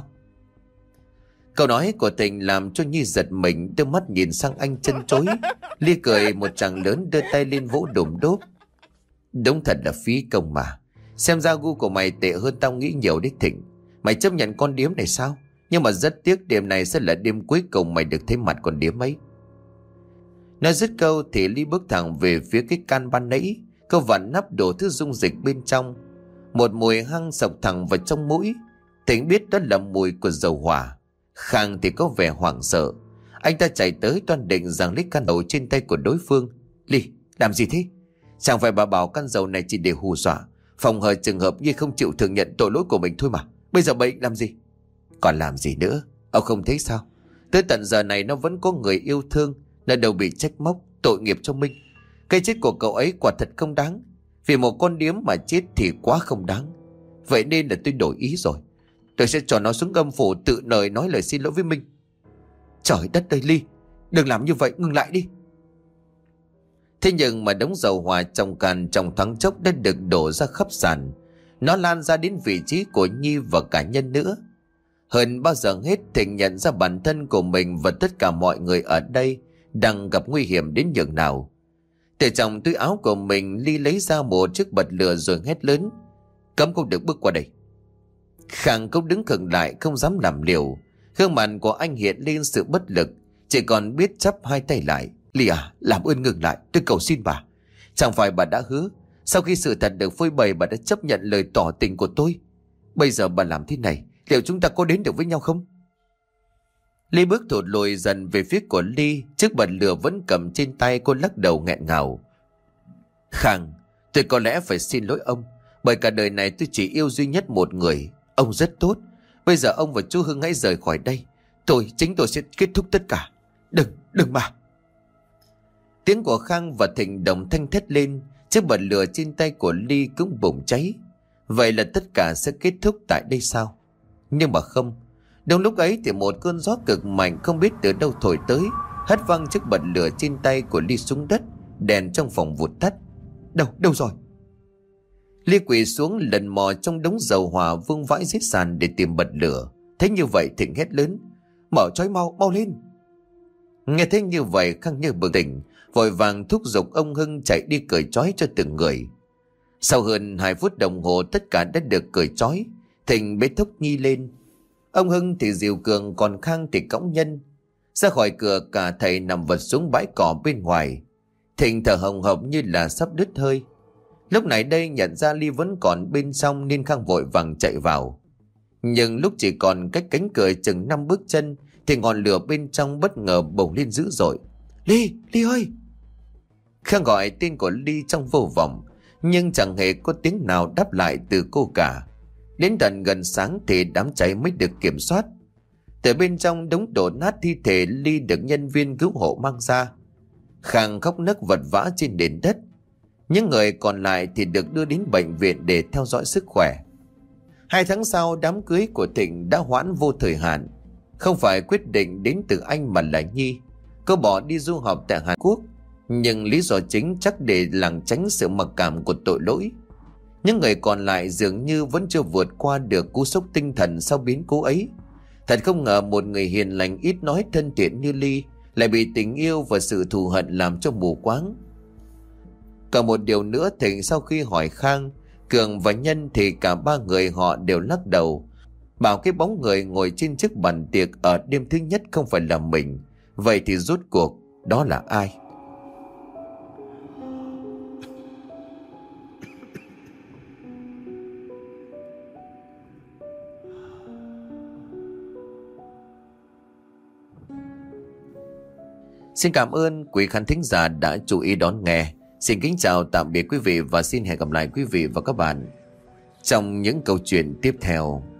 Câu nói của Thịnh làm cho Nhi giật mình, đưa mắt nhìn sang anh chân chối. Ly cười một tràng lớn, đưa tay lên vỗ đùm đốp. Đúng thật là phí công mà. Xem ra gu của mày tệ hơn tao nghĩ nhiều đấy Thịnh. Mày chấp nhận con điếm này sao? Nhưng mà rất tiếc đêm này sẽ là đêm cuối cùng mày được thấy mặt con điếm ấy. Nói dứt câu thì Ly bước thẳng về phía cái can ban nãy. Cô vặn nắp đổ thứ dung dịch bên trong. Một mùi hăng sộc thẳng vào trong mũi. Thịnh biết đó là mùi của dầu hỏa. Khang thì có vẻ hoảng sợ. Anh ta chạy tới toan định giằng lấy can dầu trên tay của đối phương. Ly, làm gì thế? Chẳng phải bà bảo căn dầu này chỉ để hù dọa, phòng hờ trường hợp như không chịu thừa nhận tội lỗi của mình thôi mà. Bây giờ bệnh làm gì? Còn làm gì nữa? Ông không thấy sao? Tới tận giờ này nó vẫn có người yêu thương. Nó đâu bị trách móc, tội nghiệp cho Minh. Cái chết của cậu ấy quả thật không đáng. Vì một con điếm mà chết thì quá không đáng. Vậy nên là tôi đổi ý rồi. Tôi sẽ cho nó xuống âm phủ tự lời nói lời xin lỗi với Minh. Trời đất ơi Ly, đừng làm như vậy, ngừng lại đi. Thế nhưng mà đống dầu hỏa trong can trong thoáng chốc đã được đổ ra khắp sàn. Nó lan ra đến vị trí của Nhi và cả Nhân nữa. Hơn bao giờ hết Thịnh nhận ra bản thân của mình và tất cả mọi người ở đây đang gặp nguy hiểm đến nhường nào. Từ trong túi áo của mình, Ly lấy ra một chiếc bật lửa rồi hét lớn. Cấm không được bước qua đây. Khang cũng đứng khựng lại, không dám làm liều. Gương mặt của anh hiện lên sự bất lực, chỉ còn biết chắp hai tay lại. Ly à, làm ơn ngừng lại, tôi cầu xin bà. Chẳng phải bà đã hứa, sau khi sự thật được phơi bày bà đã chấp nhận lời tỏ tình của tôi. Bây giờ bà làm thế này, liệu chúng ta có đến được với nhau không? Ly bước thụt lùi dần về phía của Ly. Chiếc bật lửa vẫn cầm trên tay, cô lắc đầu nghẹn ngào. Khang, tôi có lẽ phải xin lỗi ông, bởi cả đời này tôi chỉ yêu duy nhất một người. Ông rất tốt. Bây giờ ông và chú Hưng hãy rời khỏi đây. Tôi, chính tôi sẽ kết thúc tất cả. Đừng, đừng mà. Tiếng của Khang và Thịnh đồng thanh thét lên. Chiếc bật lửa trên tay của Ly cũng bùng cháy. Vậy là tất cả sẽ kết thúc tại đây sao? Nhưng mà không. Đúng lúc ấy thì một cơn gió cực mạnh không biết từ đâu thổi tới, hất văng chiếc bật lửa trên tay của Ly xuống đất. Đèn trong phòng vụt tắt. Đâu, đâu rồi? Ly quỳ xuống lần mò trong đống dầu hỏa vương vãi dưới sàn để tìm bật lửa. Thấy như vậy Thịnh hét lớn. Mở chói mau, mau lên. Nghe thấy như vậy Khang như bừng tỉnh, vội vàng thúc giục ông Hưng chạy đi cởi trói cho từng người. Sau hơn hai phút đồng hồ tất cả đã được cởi trói. Thịnh bế thốc Nhi lên. Ông Hưng thì dìu Cường, còn Khang thì cõng Nhân. Ra khỏi cửa cả thầy nằm vật xuống bãi cỏ bên ngoài. Thịnh thở hồng hộc như là sắp đứt hơi. Lúc này đây nhận ra Ly vẫn còn bên trong nên Khang vội vàng chạy vào. Nhưng lúc chỉ còn cách cánh cửa chừng năm bước chân thì ngọn lửa bên trong bất ngờ bùng lên dữ dội. Ly, Ly ơi! Khang gọi tên của Ly trong vô vọng, nhưng chẳng hề có tiếng nào đáp lại từ cô cả. Đến tận gần sáng thì đám cháy mới được kiểm soát. Từ bên trong đống đổ nát thi thể Ly được nhân viên cứu hộ mang ra. Khang khóc nấc vật vã trên nền đất. Những người còn lại thì được đưa đến bệnh viện để theo dõi sức khỏe. Hai tháng sau, đám cưới của Thịnh đã hoãn vô thời hạn. Không phải quyết định đến từ anh mà là Nhi. Cô bỏ đi du học tại Hàn Quốc, nhưng lý do chính chắc để lảng tránh sự mặc cảm của tội lỗi. Những người còn lại dường như vẫn chưa vượt qua được cú sốc tinh thần sau biến cố ấy. Thật không ngờ một người hiền lành ít nói thân thiện như Ly lại bị tình yêu và sự thù hận làm cho mù quáng. Còn một điều nữa, Thịnh sau khi hỏi Khang, Cường và Nhân thì cả ba người họ đều lắc đầu, bảo cái bóng người ngồi trên chiếc bàn tiệc ở đêm thứ nhất không phải là mình. Vậy thì rốt cuộc đó là ai? Xin cảm ơn quý khán thính giả đã chú ý đón nghe. Xin kính chào tạm biệt quý vị và xin hẹn gặp lại quý vị và các bạn trong những câu chuyện tiếp theo.